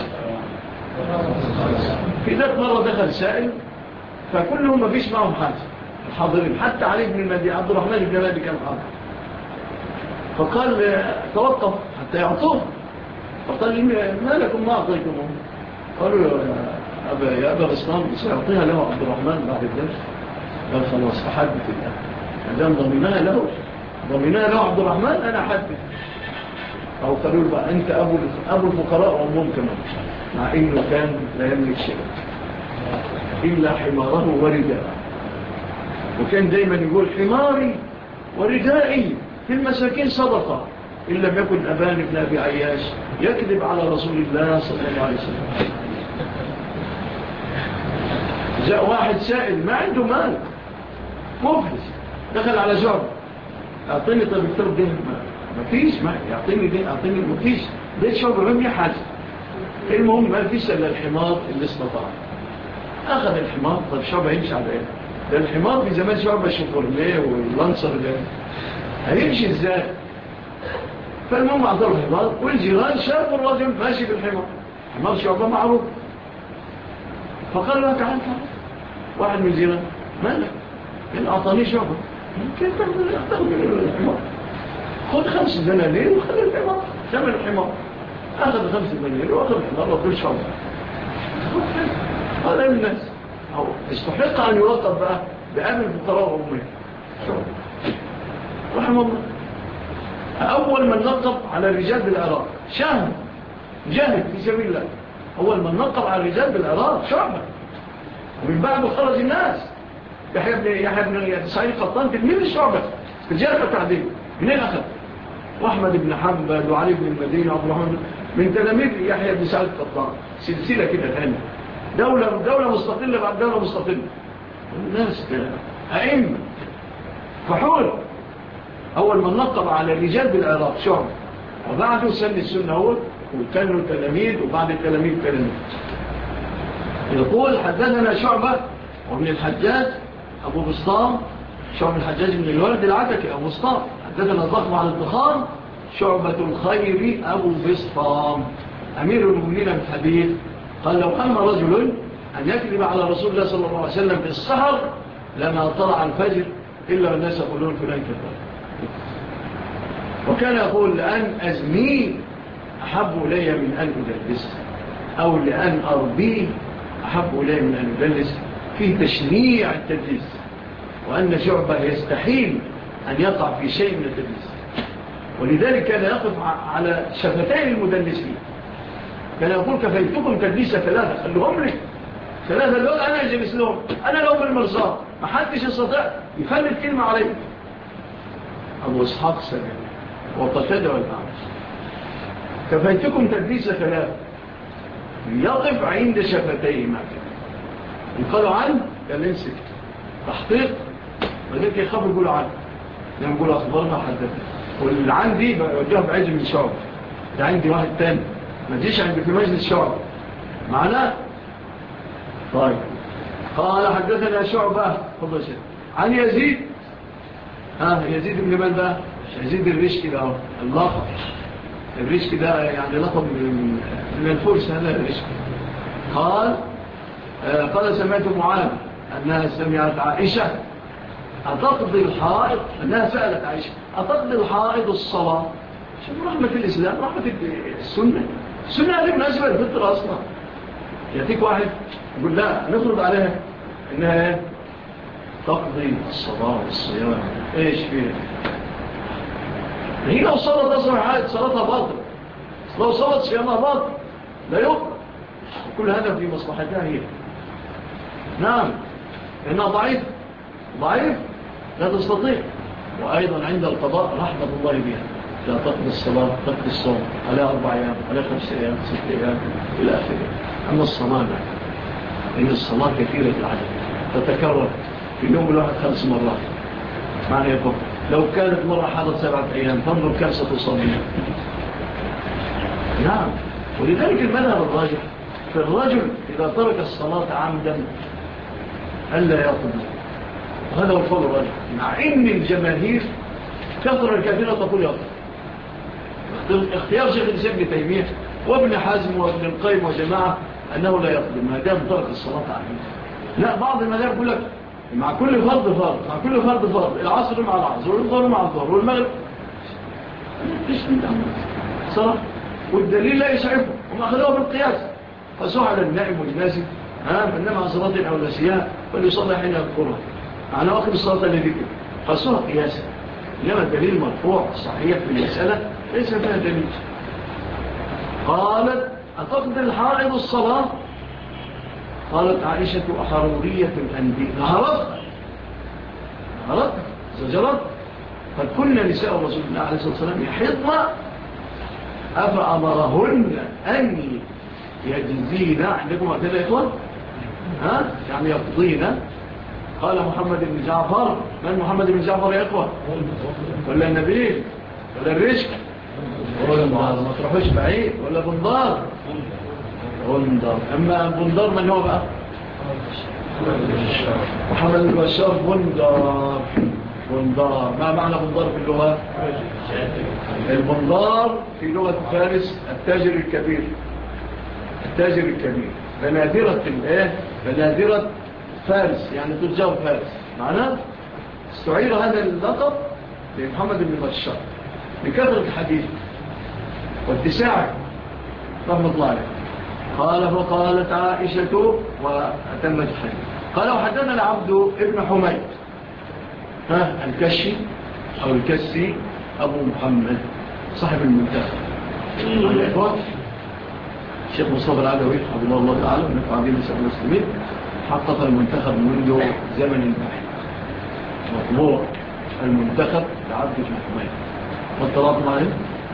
في ذات مرة دخل سائل فكلهم ما فيش معهم حاجة الحاضرين، حتى علي بن المهدي عبد الرحمن بن المهدي كان حاضر. فقال توقف حتى يعطوه. فقال ما لكم ما أعطيكمهم؟ قالوا يا أبا غسلان سيعطيها له عبد الرحمن بعد الدرس. قال خلاص أحدث الله مدام ضمناها له عبد الرحمن أنا أحدث. أو قالوا له بقى أنت أبو الفقراء وأمهم كمان، مع إنه كان لا يملك شيء إلا حماره ورداءه. وكان دايما يقول حماري وردائي في المساكين صدقة، إن لم يكن أبان ابن أبي عياش يكذب على رسول الله صلى الله عليه وسلم. جاء واحد سائل ما عنده مال مفلس، دخل على جعب أعطيني طيب الترب ده ما فيش، ما يعطيني ده أعطيني ما فيش، ده شعب رمي حاجة. المهم ما فيش إلا الحمار اللي استطاع. أخذ الحمار. طيب شعب هيمشي على إيه؟ ده الحمار في زمان شعب شفرليه واللانسر ده هيمشي إزاي؟ فالمهم أعطاه الحمار والجيران شافوا الرجل ماشي بالحمار. حمار شعبه معروف. فقال له تعال واحد من الجيران مالك؟ قال أعطاني شعبه. كيف تأخذ الحمار؟ خد 5 دنانير وخد الحمار، ثمن الحمار. أخذ 5 دنانير وأخذ الحمار وكل شرط. هذا الناس أو استحق أن يلقب بقى بأمن الفقراء وأمه رحمه الله. أول من نقب على الرجال بالعراق شاهد جاهد في سبيل الله. أول من نقب على الرجال بالعراق شعبة، ومن بعده خرج الناس. يحيى بن سعيد قطان تلميذ الشعبة في الجرح والتعديل. منين أخذ؟ وأحمد بن حنبل وعلي بن المدينة وعبد الرحمن من تلاميذ يحيى بن سعيد قطان. سلسلة كده ثانية، دولة مستقلة بعد دولة مستقلة. الناس أئمة فحول. أول من نقب على الرجال بالعراق شعبة، وبعده سن السنة أول، وكانوا التلاميذ، وبعد التلاميذ تلاميذ. يقول حدثنا شعبة وابن الحجاج أبو بسطام، شعبة الحجاج من الولد العتكي أبو بسطام. حدثنا الضخم على الدخان شعبة الخير أبو بسطام أمير المؤمنين في الحديث. قال لو هم رجل أن يكذب على رسول الله صلى الله عليه وسلم في السحر لما طلع الفجر إلا والناس يقولون فلان كذاب. وكان يقول لأن أزنيه أحب إلي من أن أدلس، أو لأن أربيه أحب إلي من أن أدلس، فيه تشنيع التدليس، وأن شعبة يستحيل أن يقع في شيء من التدليس. ولذلك كان يقف على شفتين المدلسين، كان يقول كفيتكم تدليس 3 خلوهم لي 3 دول أنا أجلس لهم، أنا لهم بالمرصاد ما حدش يستطيع يفلت كلمة عليه. أبو إسحاق سبيل وقتاده والأعمش كفيتكم تدليس 3 يقف عند شفتيه ما كان يقالوا عنه كان ينسك تحقيق، وذلك يخافوا يقولوا عنه لما يقولوا أخبارنا حدثنا. واللي عندي بوجهه بعيد من شعب، ده عندي واحد تاني ما تجيش عندي في مجلس شعب معناه. طيب قال حدثنا شعبة فضل شيء عن يزيد، يزيد بن من ده؟ يزيد الرشكي ده اللقب. الرشكي ده يعني لقب من الفرس. هذا الرشكي قال سمعت معاذ أنها سمعت عائشة أتقضي الحائض، أنها سألت عائشة أتقضي الحائض الصلاة؟ شوف رحمة الإسلام، رحمة السنة. السنة هذه مناسبة الفطرة أصلا. يأتيك واحد يقول لا نفرض عليها أنها تقضي الصلاة والصيام، إيش فيها؟ هي لو صلت أصبح عائد صلاتها باطل، لو صلت صيامها باطل لا يقضى. كل هذا في مصلحتها هي. نعم لأنها ضعيف لا تستطيع. وأيضا عند القضاء رحمة الله بها، لا تقضي الصلاة تقضي الصوم على 4 أيام على 5 أيام 6 أيام إلى آخره. أما الصلاة لا، إن الصلاة كثيرة العدد تتكرر في اليوم الواحد 5 مرات. معنى يقول لو كانت مرة حاضر 7 أيام تنظر كم ستصلي. نعم. ولذلك المذهب الراجح في الرجل إذا ترك الصلاة عمدا ألا يقضي، هذا هو القول الراجح، مع إن الجماهير كثر الكثيرة تقول يقضي. اختيار شيخ الإسلام ابن تيمية وابن حزم وابن القيم وجماعة أنه لا يقضي ما دام ترك الصلاة عمدا. لا، بعض المذاهب يقول لك مع كل فرض مع كل فرض العصر مع العصر والظهر مع الظهر والمغرب ايش انت صلاة، والدليل لا يسعفه، هم أخذوه بالقياس. فسوح على النائم والناسي إنما عن صلاة أو نسيها فليصلي حين يذكرها على وقت الصلاة الذي فسوح قياسا. إنما الدليل مرفوع صحيح في المسألة ليس فيها دليل. قالت أتقضي الحائض الصلاة؟ قالت عائشة حرورية الأندية هربت زجرت. قد كنا نساء رسول الله عليه الصلاة والسلام يحضن أفأمرهن أن يجزين عندكم أعتدى إخوان يعني يقضين. قال محمد بن جعفر. من محمد بن جعفر يا إخوة؟ ولا النبيل ولا الرشك ما تروحوش بعيد، ولا بندار. أما بندار من هو بقى؟ محمد بن بشار بندار. ما معنى بندار في اللغة؟ البندار في لغة فارس التاجر الكبير. بنادرة فارس يعني تجار فارس. معناه استعير هذا اللقب لمحمد بن بشار بكثرة الحديث واتساعه رحمة الله عليه. قال فقالت عائشة وأتمت الحديث. قال وحدثنا العبد ابن حميد الكشي أو الكسي أبو محمد صاحب المنتخب الشيخ مصطفى العدوي حفظه الله تعالى من قاعدين الإسلام المسلمين حقق المنتخب منذ زمن بعيد. مطبوع المنتخب لعبد بن حميد. واطلعتم عليه؟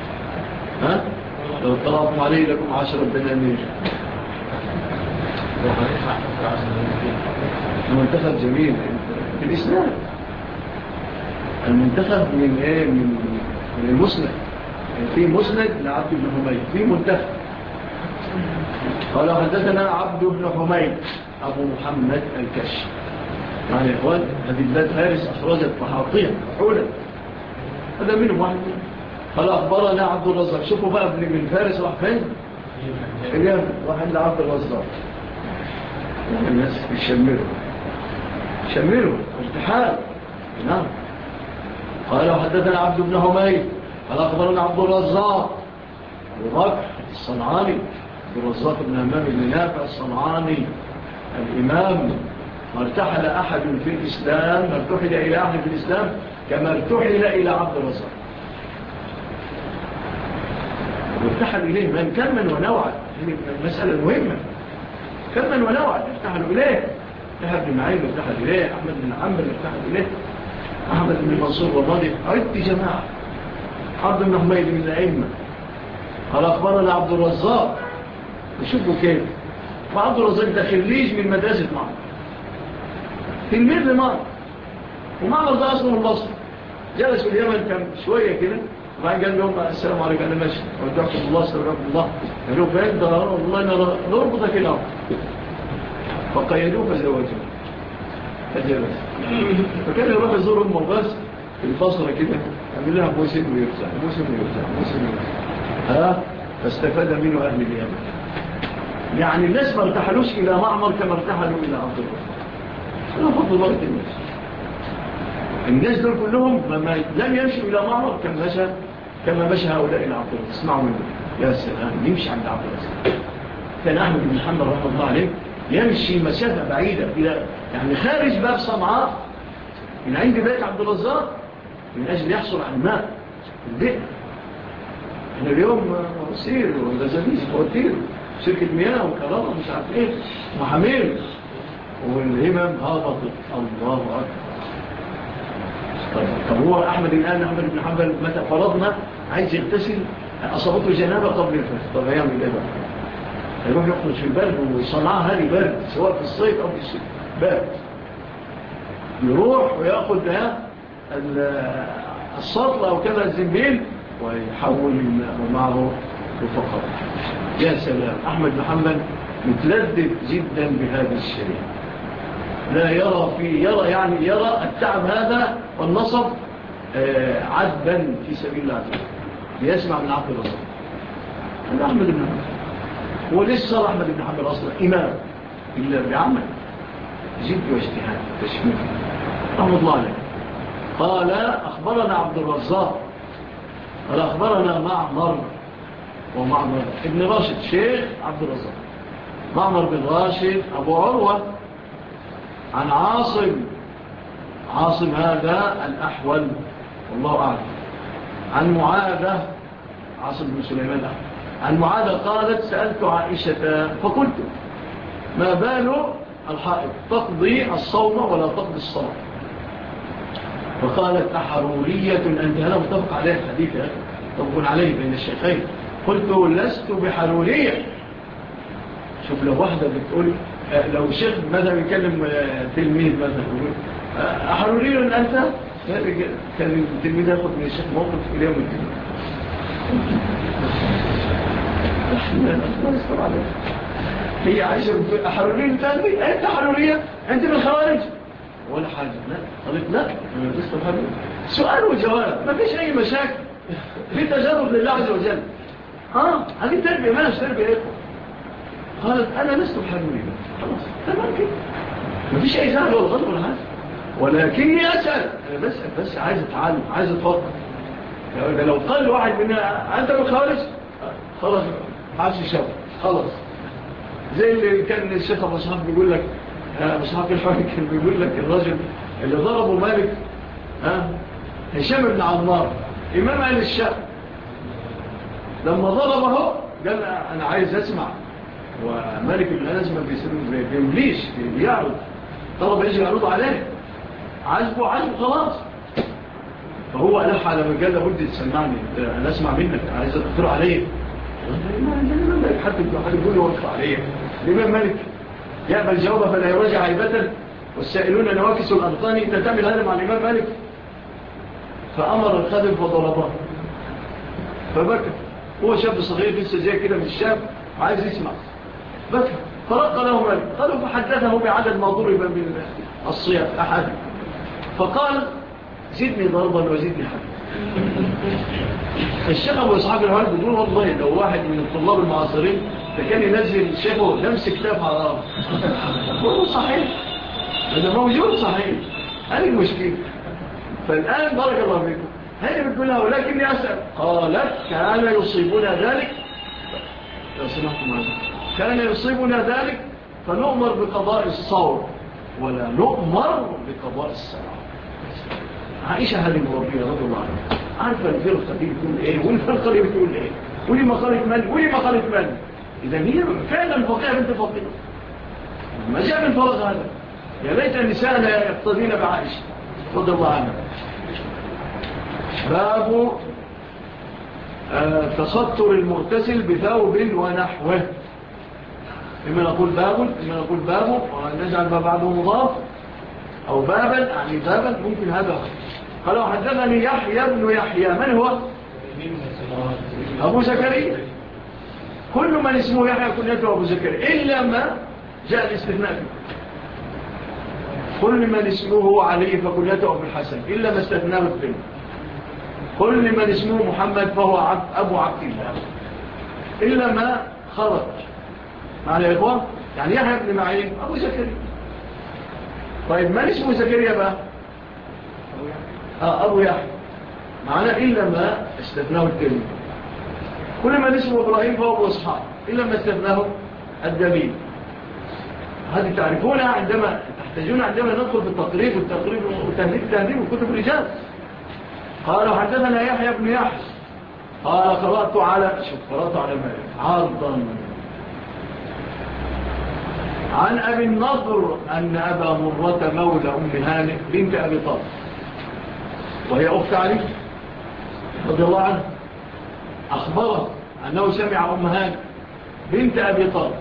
لو اطلعتم عليه لكم 10 دنانير. المنتخب جميل في الإسلام. المنتخب من ايه؟ من المسند. في مسند لعبد بن حميد في منتخب. قال حدثنا عبد بن حميد أبو محمد الكشي. يعني يا إخوان هذه بلاد فارس أخرجت محاطية حولا هذا منهم واحد. قال أخبرنا عبد الرزاق. شوفوا بقى ابن من فارس راح فين؟ اليمن واحد لعبد الرزاق. الناس يشمروا ارتحال. نعم. قال حدثنا عبد بن حميد قال أخبرنا عبد الرزاق أبو بكر الصنعاني عبد الرزاق بن همام بن نافع الصنعاني الإمام. ما ارتحل أحد في الإسلام ما ارتحل إلى أحد في الإسلام كما ارتحل إلى عبد الرزاق. وارتحل إليه من كمن ونوعا. هذه المسألة المهمة. كمن ونوعا ارتحلوا إليه. ارتحل بن معين ارتحل إليه. أحمد بن عمبر ارتحل إليه. أحمد بن منصور وماضي عد جماعة. عبد بن حميد من الأئمة. قال أخبرنا عبد الرزاق. وشوفوا كيف وعبد الرزاق ده خريج من مدرسة معمر تلميذ لمعمر. ومعمر ده أصله من مصر. جلس في اليمن كان شوية كده وبعدين قال لهم السلام عليكم أنا ماشي ودعكم الله استودعكم الله. قالوا فين ده والله نربطك هنا. فقيدوه فزوجوه فجلس. فكان يروح يزور أمه بس في الفصل كده يعمل لها موسم ويرجع. فاستفاد منه أهل اليمن. يعني الناس ما ارتحلوش إلى معمر كما ارتحلوا إلى عبد الرزاق. أنا فضل الله الناس دول كلهم لم يمشوا إلى معمر كما مشى هؤلاء إلى عبد الرزاق. اسمعوا منه يا سلام يمشي عند عبد الرزاق. كان أحمد بن محمد رحمه الله عليه يمشي مسافة بعيدة إلى يعني خارج باب صنعاء من عند بيت عبد الرزاق من أجل يحصل على الماء البئر. احنا اليوم سير وغزاليز فواتير شركة مياه وكرامة مش عارف ايه محامير والهمم هابطت. الله أكبر. طب هو أحمد بن حنبل متى فرضنا عايز يغتسل أصابته جنابة قبل الفجر. طب هيعمل ايه بقى؟ هيروح يخرج في البرد ويصنعها هذه برد سواء في الصيف أو في الشتاء برد. يروح ويأخذ السطل أو كذا الزنبيل ويحول معه الفقر. يا سلام. أحمد بن حنبل متلذذ جدا بهذا الشيء. لا يرى التعب هذا والنصب عذبا في سبيل الله يسمع من عبد الرزاق. هذا أحمد بن حنبل. ولسه أحمد بن حنبل أصلا إمام إلا بعمل جد واجتهاد تشميل رحمه الله عليه. قال أخبرنا عبد الرزاق قال أخبرنا معمر ومعمر ابن راشد شيخ عبد الرزاق. معمر بن راشد أبو عروة عن عاصم هذا الأحول والله أعلم. عن معاذة عاصم بن سليمان الأحول. عن معاذة قالت سألت عائشة فقلت ما بال الحائض تقضي الصوم ولا تقضي الصلاة؟ فقالت أحرورية أنت. هذا متفق عليه الحديث متفق عليه بين الشيخين. قلت لست بحرورية. شوف لو واحدة بتقول لو شيخ مثلا يكلم تلميذ مثلا يقول أحرورية أنت كان التلميذ ياخد من الشيخ موقف إليه يوم الدين. هي عايشة بتقول أحرورية أنت حرورية أنت من الخوارج ولا حاجة. لا قالت لا أنا لست بحرورية. سؤال وجواب ما فيش أي مشاكل في تجرب لله عز وجل. هذه تربية ما نفس تربية إيه. قالت أنا لست بحرورية. خلاص تمام كده ما فيش أي زعل ولا غضب ولا حاجة. ولكني أسأل أنا بس عايز أتعلم عايز أتفكر. لو قال واحد مننا أنت من خارج خلاص عاش الشاب خلاص. زي اللي كان الشيخ أبو صحاب بيقول لك أبو صحاب الحوالي كان بيقول لك الرجل اللي ضربه مالك هشام بن عمار إمام أهل الشام لما ضربه قال أنا عايز أسمع. ومالك بن أنس ما بيمليش بيعرض طلب يجي يعرض عليه عجبه خلاص. فهو ألح على من قال لابد تسمعني أنا أسمع منك عايز أدخل عليه حتى يقول له وقف عليه. الإمام مالك يأبى الجواب فلا يراجع عيبة والسائلون نواكس الأرطاني تتعمل هذا مع الإمام مالك. فأمر الخادم فضربه فبكى. هو شاب صغير لسه جاي كده من الشام عايز يسمع بكى. فرق له مالك قالوا فحدثه بعدد ما ضرب من الصياف أحد فقال زدني ضربا وزدني حد. الشيخ أبو إسحاق الهوالي بيقول والله لو واحد من الطلاب المعاصرين فكان ينزل الشيخه لمس كتاب على الأرض يقول صحيح هذا موجود صحيح. هذه المشكلة. فالآن بارك الله فيكم هذه بتقولها ولكني أسأل قالت كان يصيبنا ذلك لو سمحتم معنا كان يصيبنا ذلك فنؤمر بقضاء الصوم ولا نؤمر بقضاء الصلاة. عائشة هذه المربية رضي الله عنها عارفة الفرقة دي بتقول ايه والفرقة دي بتقول ايه ولي ما قالت من ولي ما قالت من. إذا هي فعلا فقيرة بنت فقيرة ما جاء من فرق هذا. يا ليت النساء لا يقتضين بعائشة رضي الله عنها. باب تستر المغتسل بثوب ونحوه. إما نقول باب ونجعل ما بعده مضاف أو بابا يعني بابا ممكن هذا. قالوا حدثني يحيى بن يحيى من هو أبو زكريا. كل من اسمه يحيى كنيته أبو زكريا إلا ما جاء الاستثناء. كل من اسمه علي فكنيته أبو الحسن إلا ما استثناه البن. كل من اسمه محمد فهو أبو عبد الله إلا ما خرج. معنى يا إخوان يعني يحيى بن معين أبو زكريا. طيب من اسمه زكريا بقى أبو يحيى معنى إلا ما استثناه الدليل. كل من اسمه إبراهيم فهو أبو إسحاق إلا ما استثناه الدليل. هذه تعرفونها عندما تحتاجون عندما ندخل في التقريب والتهذيب وكتب الرجال. قالوا حدثنا يحيى بن يحيى قال قرأت على مالك عرضا عن أبي النضر أن أبا مرة مولى أم هانئ بنت أبي طالب وهي أخت علي رضي الله عنه أخبره أنه سمع أم هانئ بنت أبي طالب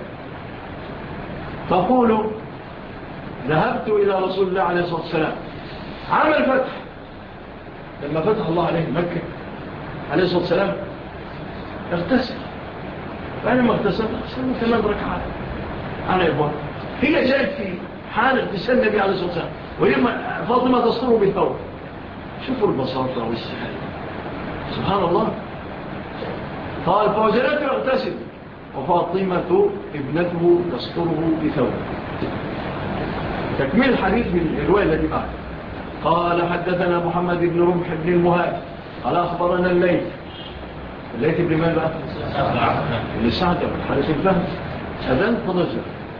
تقول ذهبت إلى رسول الله عليه الصلاة والسلام عام الفتح لما فتح الله عليه مكة عليه الصلاة والسلام اغتسل. فأنا اغتسل 8 ركعات. أنا إبوان هي جاءت في حال اغتسال النبي عليه الصلاة والسلام وهي فاطمة تصطره بالثوب. شوفوا البساطة والسحر سبحان الله. قال فوجدته اغتسل وفاطمة ابنته تصطره بثوب. تكمل الحديث من الرواية التي بعد. قال حدثنا محمد بن رمح بن المهاج قال أخبرنا الليث بن من بقى بن سعد حدث الفهم أذن فضجر.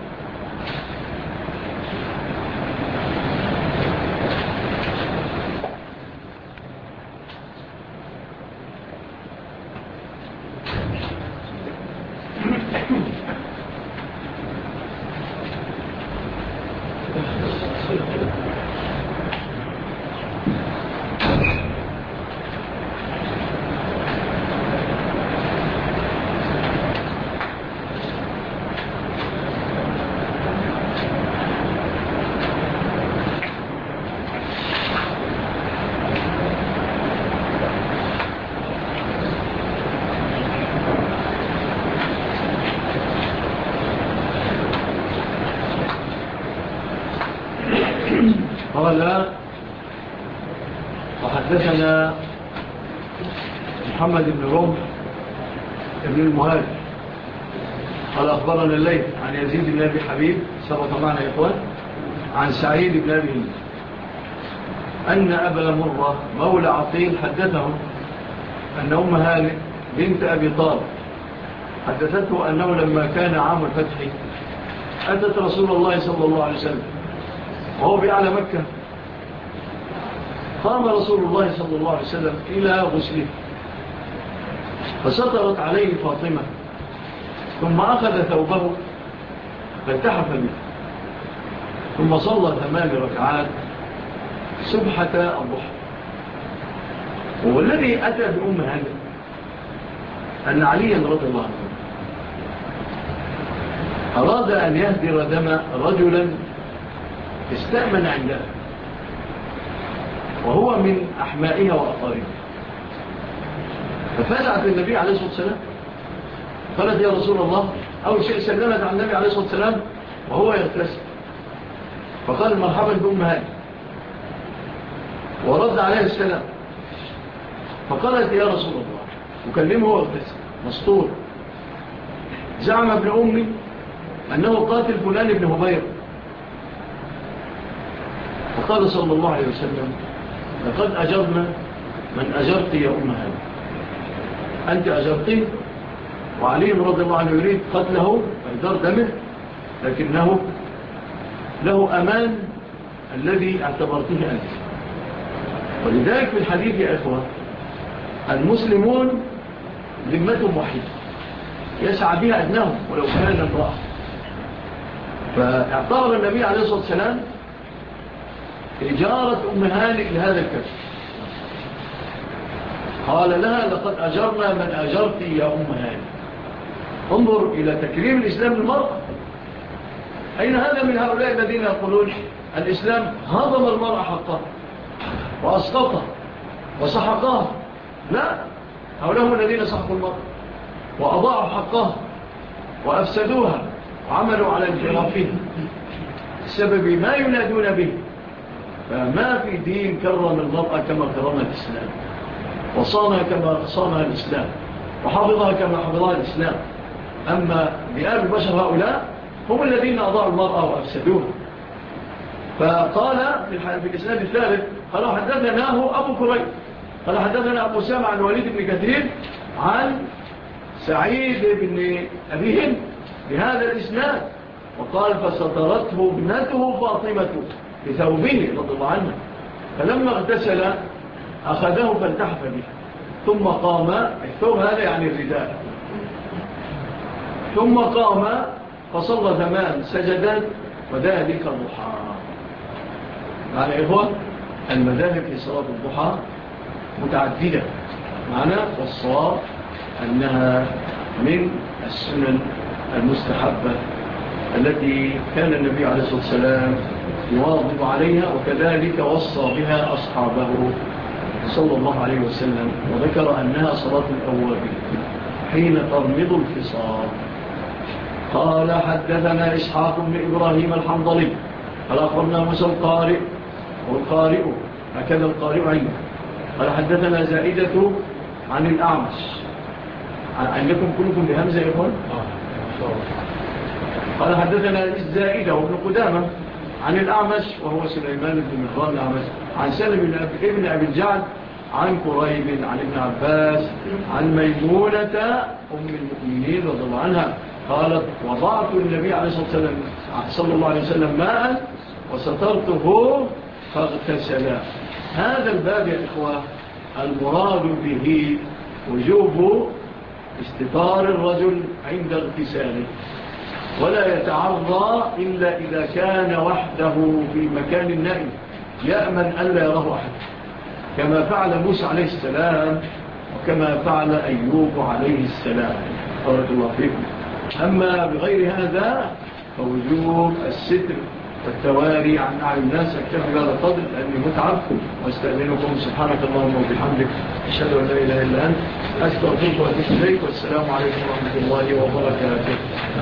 قال وحدثنا محمد بن رمح بن المهاج قال أخبرنا الليث عن يزيد بن أبي حبيب سبق معنا يا إخوان عن سعيد بن أبي أن أبا مرة مولى عقيل حدثهم أن أم هانئ بنت أبي طالب حدثته أنه لما كان عام الفتح أتت رسول الله صلى الله عليه وسلم وهو بأعلى مكة. قام رسول الله صلى الله عليه وسلم إلى غسله فسطرت عليه فاطمة ثم أخذ ثوبه فالتحف به ثم صلى 8 ركعات سبحة الضحى. والذي أتى بأم هانئ أن عليا رضي الله عنه أراد أن يهدر دم رجلا استأمن عندها وهو من أحمائها وأقاربها، ففزعت النبي عليه الصلاة والسلام قالت يا رسول الله، أول شيء سلمت عن النبي عليه الصلاة والسلام وهو يغتسل فقال مرحبا بأم هانئ ورد عليه السلام فقالت يا رسول الله، وكلمه وغتسل مسطور، زعم ابن أمي أنه قاتل فلان ابن هبير. فقال صلى الله عليه وسلم لقد أجرنا من أجرت يا أم هانئ، أنت أجرتي وعلي رضي الله عنه يريد قتله وإدار دمه، لكنه له أمان الذي اعتبرته أنت. ولذلك في الحديث يا إخوة المسلمون ذمتهم وحيدة يسعى بها أدناهم ولو كان امرأة. فاعتبر النبي عليه الصلاة والسلام إجارة أم هانئ لهذا الكشف، قال لها لقد أجرنا من أجرت يا أم هانئ. انظر إلى تكريم الإسلام للمرأة. أين هذا من هؤلاء الذين يقولون الإسلام هضم المرأة حقها وأسقطها وسحقها؟ لا، هؤلاء هم الذين سحقوا المرأة وأضاعوا حقها وأفسدوها وعملوا على انحرافها بسبب ما ينادون به. فما في دين كرم المرأة كما كرم الإسلام، وصانها كما صانها الإسلام، وحفظها كما حفظها الإسلام. أما بآل البشر هؤلاء هم الذين أضاعوا المرأة وأفسدوها. فقال في الإسلام الثالث قال حدثناه أبو كريب قال حدثنا أبو سامع عن وليد بن كثير عن سعيد بن أبي هند بهذا الإسناد، وقال فسترته ابنته فاطمة بثوبه رضي الله عنه، فلما اغتسل أخذه فالتحف به ثم قام، الثوب هذا يعني الرداء، ثم قام فصلى 8 سجدات وذلك الضحى. معنى إخوة المذاهب في صلاة الضحى متعددة معنى، والصواب أنها من السنن المستحبة التي كان النبي عليه الصلاة والسلام يواظب عليها، وكذلك وصى بها أصحابه صلى الله عليه وسلم، وذكر أنها صلاة الأوابين حين ترمض الفصال. قال حدثنا إسحاق بن إبراهيم الحنظلي قال أخبرنا موسى القارئ والقارئ هكذا القارئ عنه قال حدثنا زائدة عن الأعمش. عندكم كلكم بهمزة يا إخوان؟ قال حدثنا الزائدة وابن قدامة عن الأعمش وهو سليمان بن مهران الأعمش عن سلم بن أبي الجعد عن قريب عن ابن عباس عن ميمونة أم المؤمنين رضي الله عنها قالت وضعت النبي عليه الصلاة والسلام صلى الله عليه وسلم ماء وسترته فاغتسلا. هذا الباب يا إخوة المراد به وجوب استطار الرجل عند اغتساله، ولا يتعرض إلا إذا كان وحده في مكان نائم يأمن ألا يراه أحد، كما فعل موسى عليه السلام وكما فعل أيوب عليه السلام بارك الله فيكم. أما بغير هذا فوجوب الستر والتواري عن أعين الناس. أكتفي بهذا القدر لأني متعب، واستأذنكم سبحانك اللهم وبحمدك أشهد أن لا إله إلا أنت أستغفرك وأتوب إليك، والسلام عليكم ورحمة الله وبركاته.